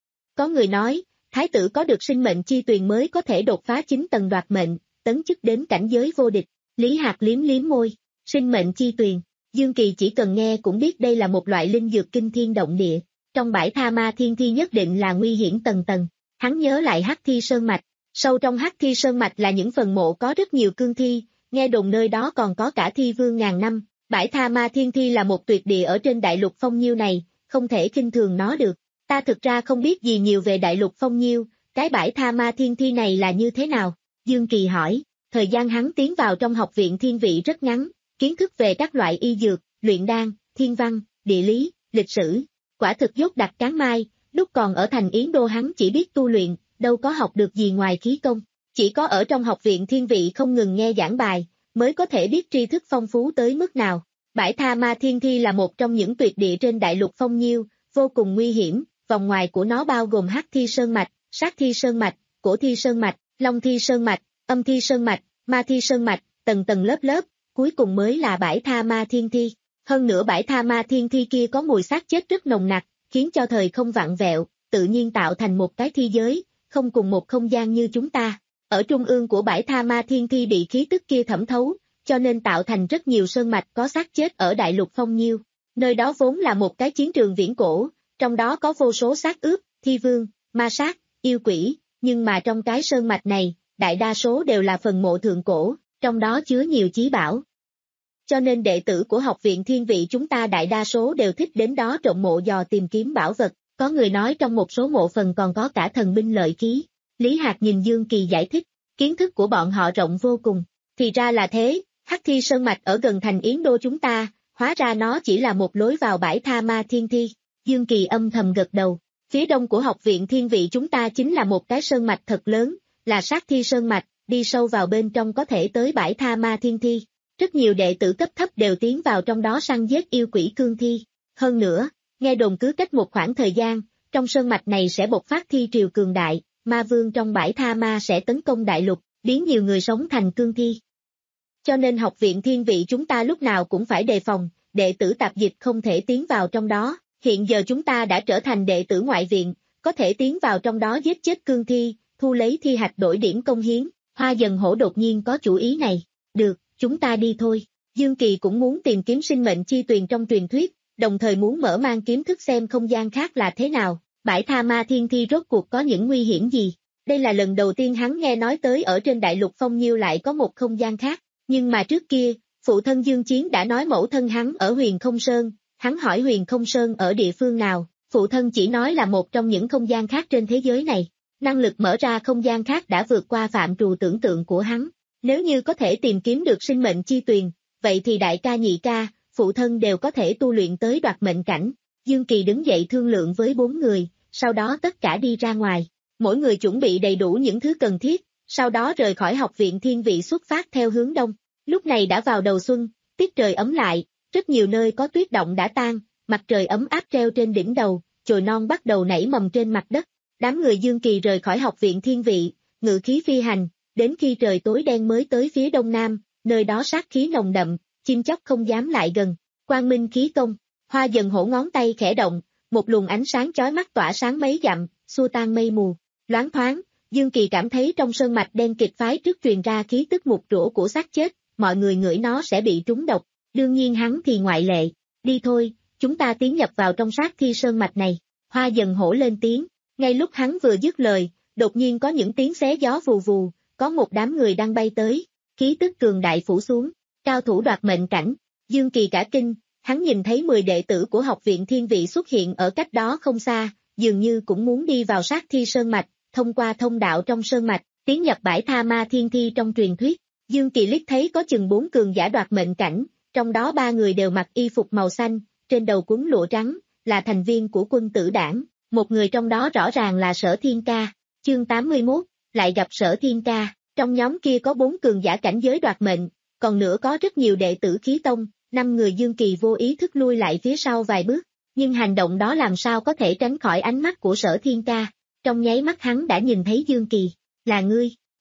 Có người nói, thái tử có được sinh mệnh chi tuyền mới có thể đột phá chín tầng đoạt mệnh, tấn chức đến cảnh giới vô địch. Lý Hạc liếm liếm môi, sinh mệnh chi tuyền, Dương Kỳ chỉ cần nghe cũng biết đây là một loại linh dược kinh thiên động địa, trong bãi tha ma thiên thi nhất định là nguy hiểm tầng tầng. Hắn nhớ lại Hắc Thi Sơn Mạch, sâu trong Hắc Thi Sơn Mạch là những phần mộ có rất nhiều cương thi, nghe đồn nơi đó còn có cả thi vương ngàn năm, bãi tha ma thiên thi là một tuyệt địa ở trên đại lục Phong Nhiêu này, không thể khinh thường nó được. Ta thực ra không biết gì nhiều về đại lục Phong Nhiêu, cái bãi tha ma thiên thi này là như thế nào? Dương Kỳ hỏi, thời gian hắn tiến vào trong học viện thiên vị rất ngắn, kiến thức về các loại y dược, luyện đan, thiên văn, địa lý, lịch sử, quả thực dốt đặc cán mai, lúc còn ở thành Yến Đô hắn chỉ biết tu luyện, đâu có học được gì ngoài khí công, chỉ có ở trong học viện thiên vị không ngừng nghe giảng bài, mới có thể biết tri thức phong phú tới mức nào. Bãi tha ma thiên thi là một trong những tuyệt địa trên đại lục Phong Nhiêu, vô cùng nguy hiểm, vòng ngoài của nó bao gồm Hắc Thi Sơn Mạch, Sát Thi Sơn Mạch, Cổ Thi Sơn Mạch, Long Thi Sơn Mạch, Âm Thi Sơn Mạch, Ma Thi Sơn Mạch, tầng tầng lớp lớp, cuối cùng mới là bãi tha ma thiên thi. Hơn nữa bãi tha ma thiên thi kia có mùi xác chết rất nồng nặc, khiến cho thời không vặn vẹo, tự nhiên tạo thành một cái thi giới, không cùng một không gian như chúng ta. Ở trung ương của bãi tha ma thiên thi bị khí tức kia thẩm thấu, cho nên tạo thành rất nhiều sơn mạch có xác chết ở đại lục Phong Nhiêu. Nơi đó vốn là một cái chiến trường viễn cổ, trong đó có vô số xác ướp, thi vương, ma sát, yêu quỷ, nhưng mà trong cái sơn mạch này, đại đa số đều là phần mộ thượng cổ, trong đó chứa nhiều chí bảo. Cho nên đệ tử của học viện thiên vị chúng ta đại đa số đều thích đến đó trộm mộ dò tìm kiếm bảo vật, có người nói trong một số mộ phần còn có cả thần binh lợi khí. Lý Hạc nhìn Dương Kỳ giải thích, kiến thức của bọn họ rộng vô cùng, thì ra là thế, Hắc Thi Sơn Mạch ở gần thành Yến Đô chúng ta, hóa ra nó chỉ là một lối vào bãi tha ma thiên thi. Dương Kỳ âm thầm gật đầu, phía đông của học viện thiên vị chúng ta chính là một cái sơn mạch thật lớn, là Sát Thi Sơn Mạch, đi sâu vào bên trong có thể tới bãi tha ma thiên thi. Rất nhiều đệ tử cấp thấp đều tiến vào trong đó săn giết yêu quỷ cương thi. Hơn nữa, nghe đồn cứ cách một khoảng thời gian, trong sơn mạch này sẽ bộc phát thi triều cường đại, ma vương trong bãi tha ma sẽ tấn công đại lục, biến nhiều người sống thành cương thi. Cho nên học viện thiên vị chúng ta lúc nào cũng phải đề phòng, đệ tử tạp dịch không thể tiến vào trong đó. Hiện giờ chúng ta đã trở thành đệ tử ngoại viện, có thể tiến vào trong đó giết chết cương thi, thu lấy thi hạch đổi điểm công hiến. Hoa Dần Hổ đột nhiên có chủ ý này. Được, chúng ta đi thôi. Dương Kỳ cũng muốn tìm kiếm sinh mệnh chi tuyền trong truyền thuyết, đồng thời muốn mở mang kiến thức xem không gian khác là thế nào. Bãi tha ma thiên thi rốt cuộc có những nguy hiểm gì? Đây là lần đầu tiên hắn nghe nói tới ở trên đại lục Phong Nhiêu lại có một không gian khác. Nhưng mà trước kia, phụ thân Dương Chiến đã nói mẫu thân hắn ở Huyền Không Sơn. Hắn hỏi Huyền Không Sơn ở địa phương nào, phụ thân chỉ nói là một trong những không gian khác trên thế giới này. Năng lực mở ra không gian khác đã vượt qua phạm trù tưởng tượng của hắn. Nếu như có thể tìm kiếm được sinh mệnh chi tuyền, vậy thì đại ca nhị ca, phụ thân đều có thể tu luyện tới đoạt mệnh cảnh. Dương Kỳ đứng dậy thương lượng với bốn người, sau đó tất cả đi ra ngoài. Mỗi người chuẩn bị đầy đủ những thứ cần thiết, sau đó rời khỏi học viện thiên vị xuất phát theo hướng đông. Lúc này đã vào đầu xuân, tiết trời ấm lại. Rất nhiều nơi có tuyết động đã tan, mặt trời ấm áp treo trên đỉnh đầu, chồi non bắt đầu nảy mầm trên mặt đất. Đám người Dương Kỳ rời khỏi học viện thiên vị, ngự khí phi hành, đến khi trời tối đen mới tới phía đông nam, nơi đó sát khí nồng đậm, chim chóc không dám lại gần. Quang Minh khí công, Hoa Dần Hổ ngón tay khẽ động, một luồng ánh sáng chói mắt tỏa sáng mấy dặm, xua tan mây mù. Loáng thoáng, Dương Kỳ cảm thấy trong sơn mạch đen kịt phái trước truyền ra khí tức mục rũ của xác chết, mọi người ngửi nó sẽ bị trúng độc. Đương nhiên hắn thì ngoại lệ. Đi thôi, chúng ta tiến nhập vào trong Sát Thi Sơn Mạch này. Hoa Dần Hổ lên tiếng. Ngay lúc hắn vừa dứt lời, đột nhiên có những tiếng xé gió vù vù, có một đám người đang bay tới, khí tức cường đại phủ xuống, cao thủ đoạt mệnh cảnh. Dương Kỳ cả kinh, hắn nhìn thấy mười đệ tử của học viện thiên vị xuất hiện ở cách đó không xa, dường như cũng muốn đi vào Sát Thi Sơn Mạch, thông qua thông đạo trong sơn mạch, tiến nhập bãi tha ma thiên thi trong truyền thuyết. Dương Kỳ liếc thấy có chừng bốn cường giả đoạt mệnh cảnh. Trong đó ba người đều mặc y phục màu xanh, trên đầu quấn lụa trắng, là thành viên của quân tử đảng, một người trong đó rõ ràng là Sở Thiên Ca. Chương tám mươi mốt, lại gặp Sở Thiên Ca, trong nhóm kia có bốn cường giả cảnh giới đoạt mệnh, còn nữa có rất nhiều đệ tử khí tông, năm người Dương Kỳ vô ý thức lui lại phía sau vài bước, nhưng hành động đó làm sao có thể tránh khỏi ánh mắt của Sở Thiên Ca. Trong nháy mắt hắn đã nhìn thấy Dương Kỳ, là ngươi.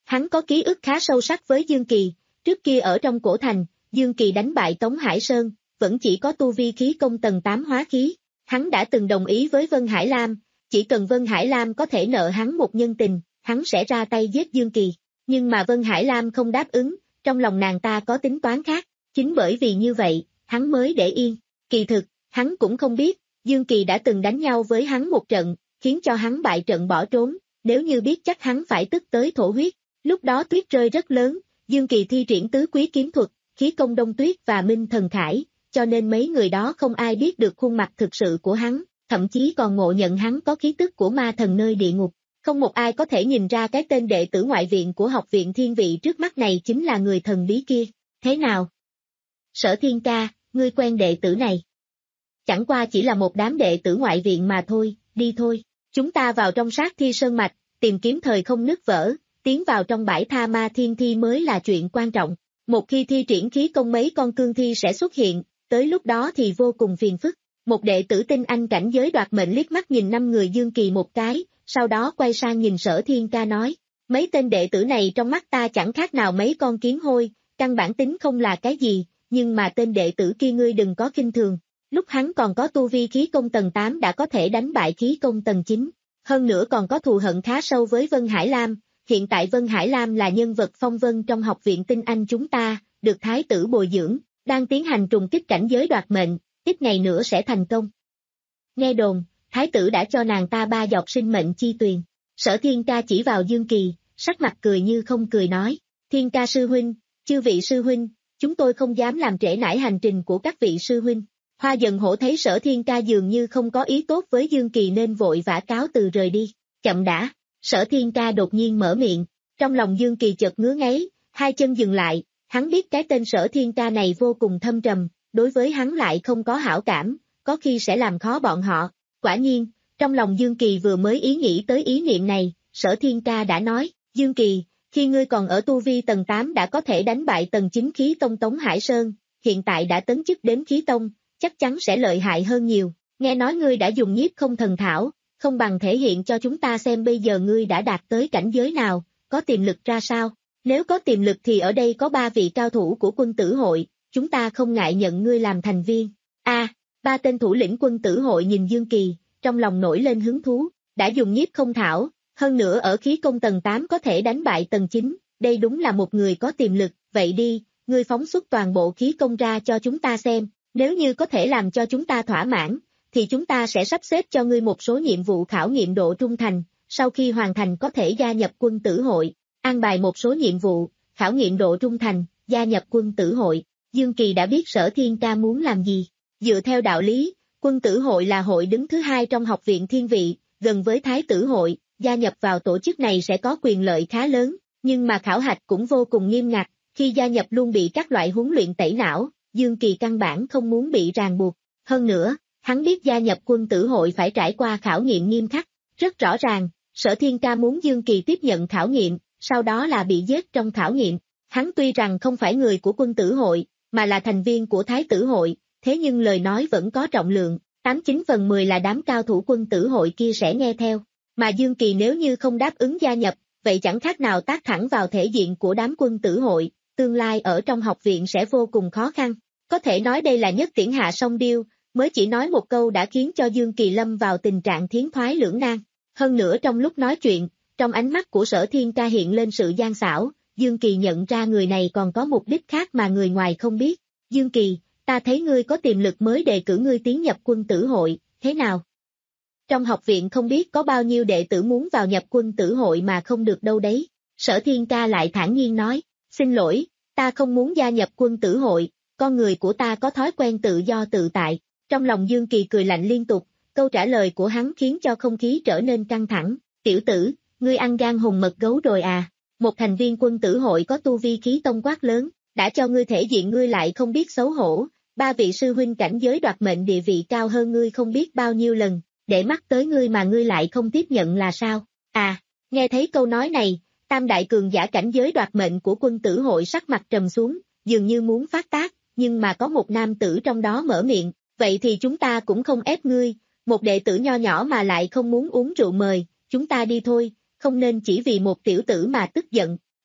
Hắn có ký ức khá sâu sắc với Dương Kỳ, trước kia ở trong cổ thành, Dương Kỳ đánh bại Tống Hải Sơn, vẫn chỉ có tu vi khí công tầng tám hóa khí. Hắn đã từng đồng ý với Vân Hải Lam, chỉ cần Vân Hải Lam có thể nợ hắn một nhân tình, hắn sẽ ra tay giết Dương Kỳ. Nhưng mà Vân Hải Lam không đáp ứng, trong lòng nàng ta có tính toán khác, chính bởi vì như vậy, hắn mới để yên. Kỳ thực, hắn cũng không biết, Dương Kỳ đã từng đánh nhau với hắn một trận, khiến cho hắn bại trận bỏ trốn, nếu như biết chắc hắn phải tức tới thổ huyết. Lúc đó tuyết rơi rất lớn, Dương Kỳ thi triển tứ quý kiếm thuật, khí công đông tuyết và minh thần khải, cho nên mấy người đó không ai biết được khuôn mặt thực sự của hắn, thậm chí còn ngộ nhận hắn có khí tức của ma thần nơi địa ngục. Không một ai có thể nhìn ra cái tên đệ tử ngoại viện của học viện thiên vị trước mắt này chính là người thần bí kia. Thế nào? Sở Thiên ca, ngươi quen đệ tử này? Chẳng qua chỉ là một đám đệ tử ngoại viện mà thôi, đi thôi. Chúng ta vào trong sát thi sơn mạch, tìm kiếm thời không nứt vỡ, tiến vào trong bãi tha ma thiên thi mới là chuyện quan trọng. Một khi thi triển khí công mấy con cương thi sẽ xuất hiện, tới lúc đó thì vô cùng phiền phức. Một đệ tử tinh anh cảnh giới đoạt mệnh liếc mắt nhìn năm người Dương Kỳ một cái, sau đó quay sang nhìn Sở Thiên ca nói, mấy tên đệ tử này trong mắt ta chẳng khác nào mấy con kiến hôi, căn bản tính không là cái gì, nhưng mà tên đệ tử kia ngươi đừng có khinh thường. Lúc hắn còn có tu vi khí công tầng tám đã có thể đánh bại khí công tầng chín, hơn nữa còn có thù hận khá sâu với Vân Hải Lam. Hiện tại Vân Hải Lam là nhân vật phong vân trong học viện tinh anh chúng ta, được thái tử bồi dưỡng, đang tiến hành trùng kích cảnh giới đoạt mệnh, ít ngày nữa sẽ thành công. Nghe đồn, thái tử đã cho nàng ta ba giọt sinh mệnh chi tuyền. Sở Thiên ca chỉ vào Dương Kỳ, sắc mặt cười như không cười nói, Thiên ca sư huynh, chư vị sư huynh, chúng tôi không dám làm trễ nải hành trình của các vị sư huynh. Hoa Dần Hổ thấy Sở Thiên ca dường như không có ý tốt với Dương Kỳ nên vội vã cáo từ rời đi. Chậm đã, Sở Thiên ca đột nhiên mở miệng, trong lòng Dương Kỳ chợt ngứa ngáy, hai chân dừng lại, hắn biết cái tên Sở Thiên ca này vô cùng thâm trầm, đối với hắn lại không có hảo cảm, có khi sẽ làm khó bọn họ. Quả nhiên, trong lòng Dương Kỳ vừa mới ý nghĩ tới ý niệm này, Sở Thiên ca đã nói, Dương Kỳ, khi ngươi còn ở tu vi tầng tám đã có thể đánh bại tầng chín khí tông Tống Hải Sơn, hiện tại đã tấn chức đến khí tông, chắc chắn sẽ lợi hại hơn nhiều. Nghe nói ngươi đã dùng nhiếp không thần thảo, không bằng thể hiện cho chúng ta xem bây giờ ngươi đã đạt tới cảnh giới nào, có tiềm lực ra sao. Nếu có tiềm lực thì ở đây có ba vị cao thủ của quân tử hội, chúng ta không ngại nhận ngươi làm thành viên. A, à, ba tên thủ lĩnh quân tử hội nhìn Dương Kỳ, trong lòng nổi lên hứng thú, đã dùng nhiếp không thảo, hơn nữa ở khí công tầng tám có thể đánh bại tầng chín, đây đúng là một người có tiềm lực, vậy đi, ngươi phóng xuất toàn bộ khí công ra cho chúng ta xem, nếu như có thể làm cho chúng ta thỏa mãn, thì chúng ta sẽ sắp xếp cho ngươi một số nhiệm vụ khảo nghiệm độ trung thành, sau khi hoàn thành có thể gia nhập quân tử hội, an bài một số nhiệm vụ, khảo nghiệm độ trung thành, gia nhập quân tử hội. Dương Kỳ đã biết Sở Thiên ca muốn làm gì. Dựa theo đạo lý, quân tử hội là hội đứng thứ hai trong học viện thiên vị, gần với thái tử hội, gia nhập vào tổ chức này sẽ có quyền lợi khá lớn, nhưng mà khảo hạch cũng vô cùng nghiêm ngặt, khi gia nhập luôn bị các loại huấn luyện tẩy não, Dương Kỳ căn bản không muốn bị ràng buộc. Hơn nữa, hắn biết gia nhập quân tử hội phải trải qua khảo nghiệm nghiêm khắc, rất rõ ràng, Sở Thiên ca muốn Dương Kỳ tiếp nhận khảo nghiệm, sau đó là bị giết trong khảo nghiệm. Hắn tuy rằng không phải người của quân tử hội, mà là thành viên của thái tử hội, thế nhưng lời nói vẫn có trọng lượng, tám chín phần mười là đám cao thủ quân tử hội kia sẽ nghe theo. Mà Dương Kỳ nếu như không đáp ứng gia nhập, vậy chẳng khác nào tác thẳng vào thể diện của đám quân tử hội, tương lai ở trong học viện sẽ vô cùng khó khăn. Có thể nói đây là nhất tiễn hạ song điêu, mới chỉ nói một câu đã khiến cho Dương Kỳ lâm vào tình trạng thiến thoái lưỡng nan. Hơn nữa trong lúc nói chuyện, trong ánh mắt của Sở Thiên ca hiện lên sự gian xảo, Dương Kỳ nhận ra người này còn có mục đích khác mà người ngoài không biết. Dương Kỳ, ta thấy ngươi có tiềm lực mới đề cử ngươi tiến nhập quân tử hội, thế nào? Trong học viện không biết có bao nhiêu đệ tử muốn vào nhập quân tử hội mà không được đâu đấy. Sở Thiên ca lại thản nhiên nói, xin lỗi, ta không muốn gia nhập quân tử hội, con người của ta có thói quen tự do tự tại. Trong lòng Dương Kỳ cười lạnh liên tục, câu trả lời của hắn khiến cho không khí trở nên căng thẳng. Tiểu tử, ngươi ăn gan hùm mật gấu rồi à? Một thành viên quân tử hội có tu vi khí tông quát lớn, đã cho ngươi thể diện ngươi lại không biết xấu hổ, ba vị sư huynh cảnh giới đoạt mệnh địa vị cao hơn ngươi không biết bao nhiêu lần, để mắt tới ngươi mà ngươi lại không tiếp nhận là sao? À, nghe thấy câu nói này, tam đại cường giả cảnh giới đoạt mệnh của quân tử hội sắc mặt trầm xuống, dường như muốn phát tác, nhưng mà có một nam tử trong đó mở miệng, vậy thì chúng ta cũng không ép ngươi, một đệ tử nho nhỏ mà lại không muốn uống rượu mời, chúng ta đi thôi, không nên chỉ vì một tiểu tử mà tức giận.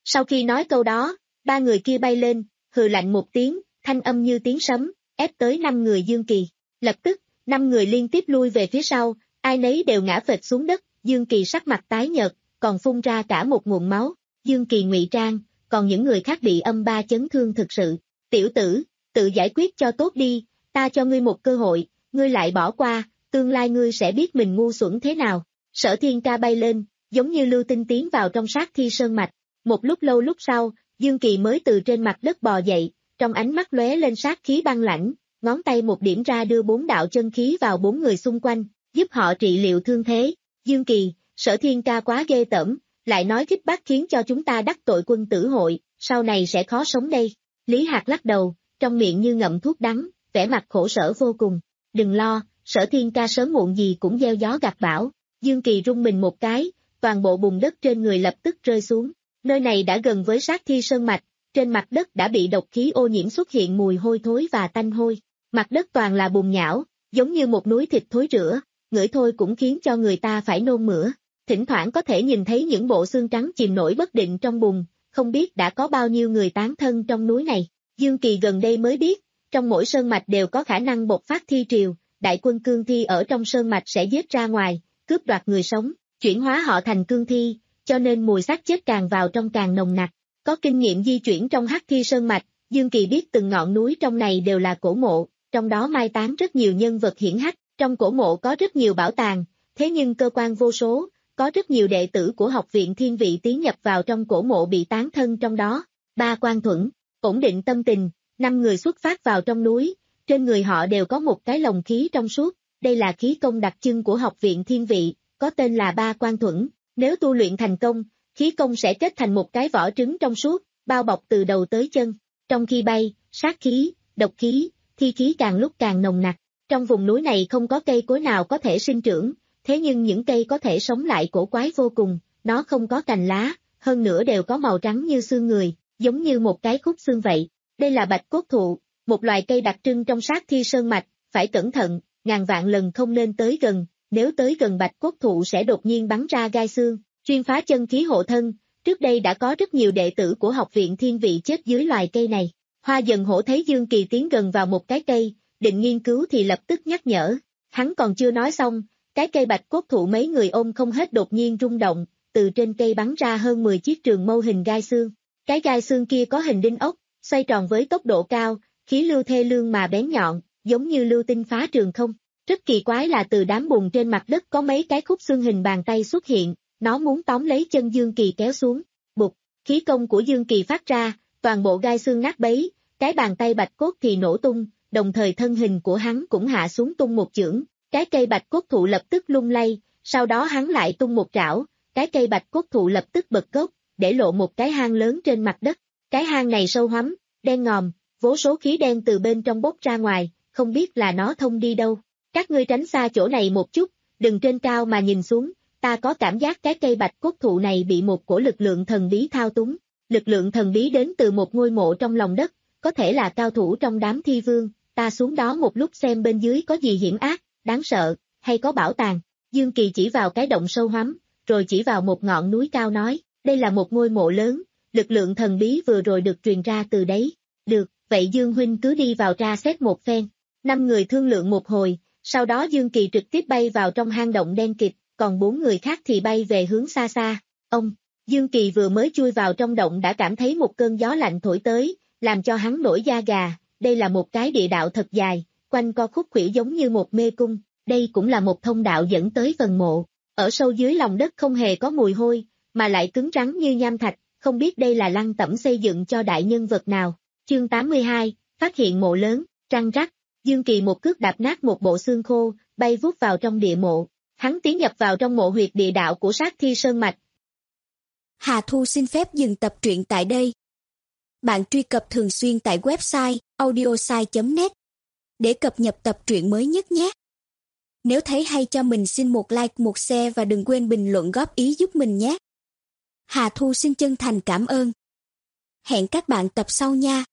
Sau khi nói câu đó, ba người kia bay lên, hừ lạnh một tiếng, thanh âm như tiếng sấm, ép tới năm người Dương Kỳ. Lập tức, năm người liên tiếp lui về phía sau, ai nấy đều ngã phịch xuống đất, Dương Kỳ sắc mặt tái nhợt, còn phun ra cả một nguồn máu. Dương Kỳ ngụy trang, còn những người khác bị âm ba chấn thương thực sự. Tiểu tử, tự giải quyết cho tốt đi, ta cho ngươi một cơ hội, ngươi lại bỏ qua, tương lai ngươi sẽ biết mình ngu xuẩn thế nào. Sở Thiên Ca bay lên, giống như lưu tinh tiến vào trong sát thi sơn mạch. Một lúc lâu lúc sau, Dương Kỳ mới từ trên mặt đất bò dậy, trong ánh mắt lóe lên sát khí băng lãnh, ngón tay một điểm ra đưa bốn đạo chân khí vào bốn người xung quanh, giúp họ trị liệu thương thế. Dương Kỳ, Sở Thiên Ca quá ghê tởm, lại nói khích bác khiến cho chúng ta đắc tội quân tử hội, sau này sẽ khó sống đây. Lý Hạc lắc đầu, trong miệng như ngậm thuốc đắng, vẻ mặt khổ sở vô cùng. Đừng lo, Sở Thiên Ca sớm muộn gì cũng gieo gió gặt bão. Dương Kỳ rung mình một cái, toàn bộ bùn đất trên người lập tức rơi xuống. Nơi này đã gần với sát thi sơn mạch, trên mặt đất đã bị độc khí ô nhiễm xuất hiện mùi hôi thối và tanh hôi. Mặt đất toàn là bùn nhão, giống như một núi thịt thối rữa, ngửi thôi cũng khiến cho người ta phải nôn mửa. Thỉnh thoảng có thể nhìn thấy những bộ xương trắng chìm nổi bất định trong bùn, không biết đã có bao nhiêu người tán thân trong núi này. Dương Kỳ gần đây mới biết, trong mỗi sơn mạch đều có khả năng bộc phát thi triều, đại quân cương thi ở trong sơn mạch sẽ giết ra ngoài, cướp đoạt người sống, chuyển hóa họ thành cương thi, cho nên mùi xác chết càng vào trong càng nồng nặc. Có kinh nghiệm di chuyển trong hắc thi sơn mạch, Dương Kỳ biết từng ngọn núi trong này đều là cổ mộ, trong đó mai táng rất nhiều nhân vật hiển hách, trong cổ mộ có rất nhiều bảo tàng, thế nhưng cơ quan vô số, có rất nhiều đệ tử của học viện thiên vị tiến nhập vào trong cổ mộ bị tán thân trong đó. Ba Quan Thuẫn, ổn định tâm tình, năm người xuất phát vào trong núi, trên người họ đều có một cái lồng khí trong suốt, đây là khí công đặc trưng của học viện thiên vị, có tên là Ba Quan Thuẫn, nếu tu luyện thành công, khí công sẽ kết thành một cái vỏ trứng trong suốt, bao bọc từ đầu tới chân. Trong khi bay, sát khí, độc khí, thi khí càng lúc càng nồng nặc. Trong vùng núi này không có cây cối nào có thể sinh trưởng, thế nhưng những cây có thể sống lại cổ quái vô cùng, nó không có cành lá, hơn nữa đều có màu trắng như xương người, giống như một cái khúc xương vậy. Đây là bạch cốt thụ, một loài cây đặc trưng trong sát thi sơn mạch, phải cẩn thận, ngàn vạn lần không nên tới gần, nếu tới gần bạch cốt thụ sẽ đột nhiên bắn ra gai xương, chuyên phá chân khí hộ thân. Trước đây đã có rất nhiều đệ tử của học viện thiên vị chết dưới loài cây này. Hoa Dần Hổ thấy Dương Kỳ tiến gần vào một cái cây, định nghiên cứu thì lập tức nhắc nhở. Hắn còn chưa nói xong, cái cây bạch cốt thụ mấy người ôm không hết đột nhiên rung động, từ trên cây bắn ra hơn mười chiếc trường mâu hình gai xương. Cái gai xương kia có hình đinh ốc, xoay tròn với tốc độ cao, khí lưu thê lương mà bén nhọn, giống như lưu tinh phá trường không. Rất kỳ quái là từ đám bùn trên mặt đất có mấy cái khúc xương hình bàn tay xuất hiện, nó muốn tóm lấy chân Dương Kỳ kéo xuống. Bụt, khí công của Dương Kỳ phát ra, toàn bộ gai xương nát bấy, cái bàn tay bạch cốt thì nổ tung, đồng thời thân hình của hắn cũng hạ xuống tung một chưởng, cái cây bạch cốt thụ lập tức lung lay, sau đó hắn lại tung một trảo, cái cây bạch cốt thụ lập tức bật gốc, để lộ một cái hang lớn trên mặt đất. Cái hang này sâu hoắm, đen ngòm, vô số khí đen từ bên trong bốc ra ngoài, không biết là nó thông đi đâu. Các ngươi tránh xa chỗ này một chút, đừng trên cao mà nhìn xuống, ta có cảm giác cái cây bạch cốt thụ này bị một cổ lực lượng thần bí thao túng. Lực lượng thần bí đến từ một ngôi mộ trong lòng đất, có thể là cao thủ trong đám thi vương, ta xuống đó một lúc xem bên dưới có gì hiểm ác, đáng sợ, hay có bảo tàng. Dương Kỳ chỉ vào cái động sâu hoắm, rồi chỉ vào một ngọn núi cao nói, đây là một ngôi mộ lớn, lực lượng thần bí vừa rồi được truyền ra từ đấy. Được, vậy Dương huynh cứ đi vào tra xét một phen. Năm người thương lượng một hồi, sau đó Dương Kỳ trực tiếp bay vào trong hang động đen kịt, còn bốn người khác thì bay về hướng xa xa. Ông, Dương Kỳ vừa mới chui vào trong động đã cảm thấy một cơn gió lạnh thổi tới, làm cho hắn nổi da gà. Đây là một cái địa đạo thật dài, quanh co khúc khuỷu giống như một mê cung, đây cũng là một thông đạo dẫn tới phần mộ. Ở sâu dưới lòng đất không hề có mùi hôi, mà lại cứng rắn như nham thạch, không biết đây là lăng tẩm xây dựng cho đại nhân vật nào. Chương tám mươi hai, phát hiện mộ lớn, trăng rắc, Dương Kỳ một cước đạp nát một bộ xương khô, bay vút vào trong địa mộ. Hắn tiến nhập vào trong mộ huyệt địa đạo của sát thi sơn mạch. Hà Thu xin phép dừng tập truyện tại đây. Bạn truy cập thường xuyên tại website audiosai chấm net để cập nhật tập truyện mới nhất nhé. Nếu thấy hay cho mình xin một like, một share và đừng quên bình luận góp ý giúp mình nhé. Hà Thu xin chân thành cảm ơn. Hẹn các bạn tập sau nha.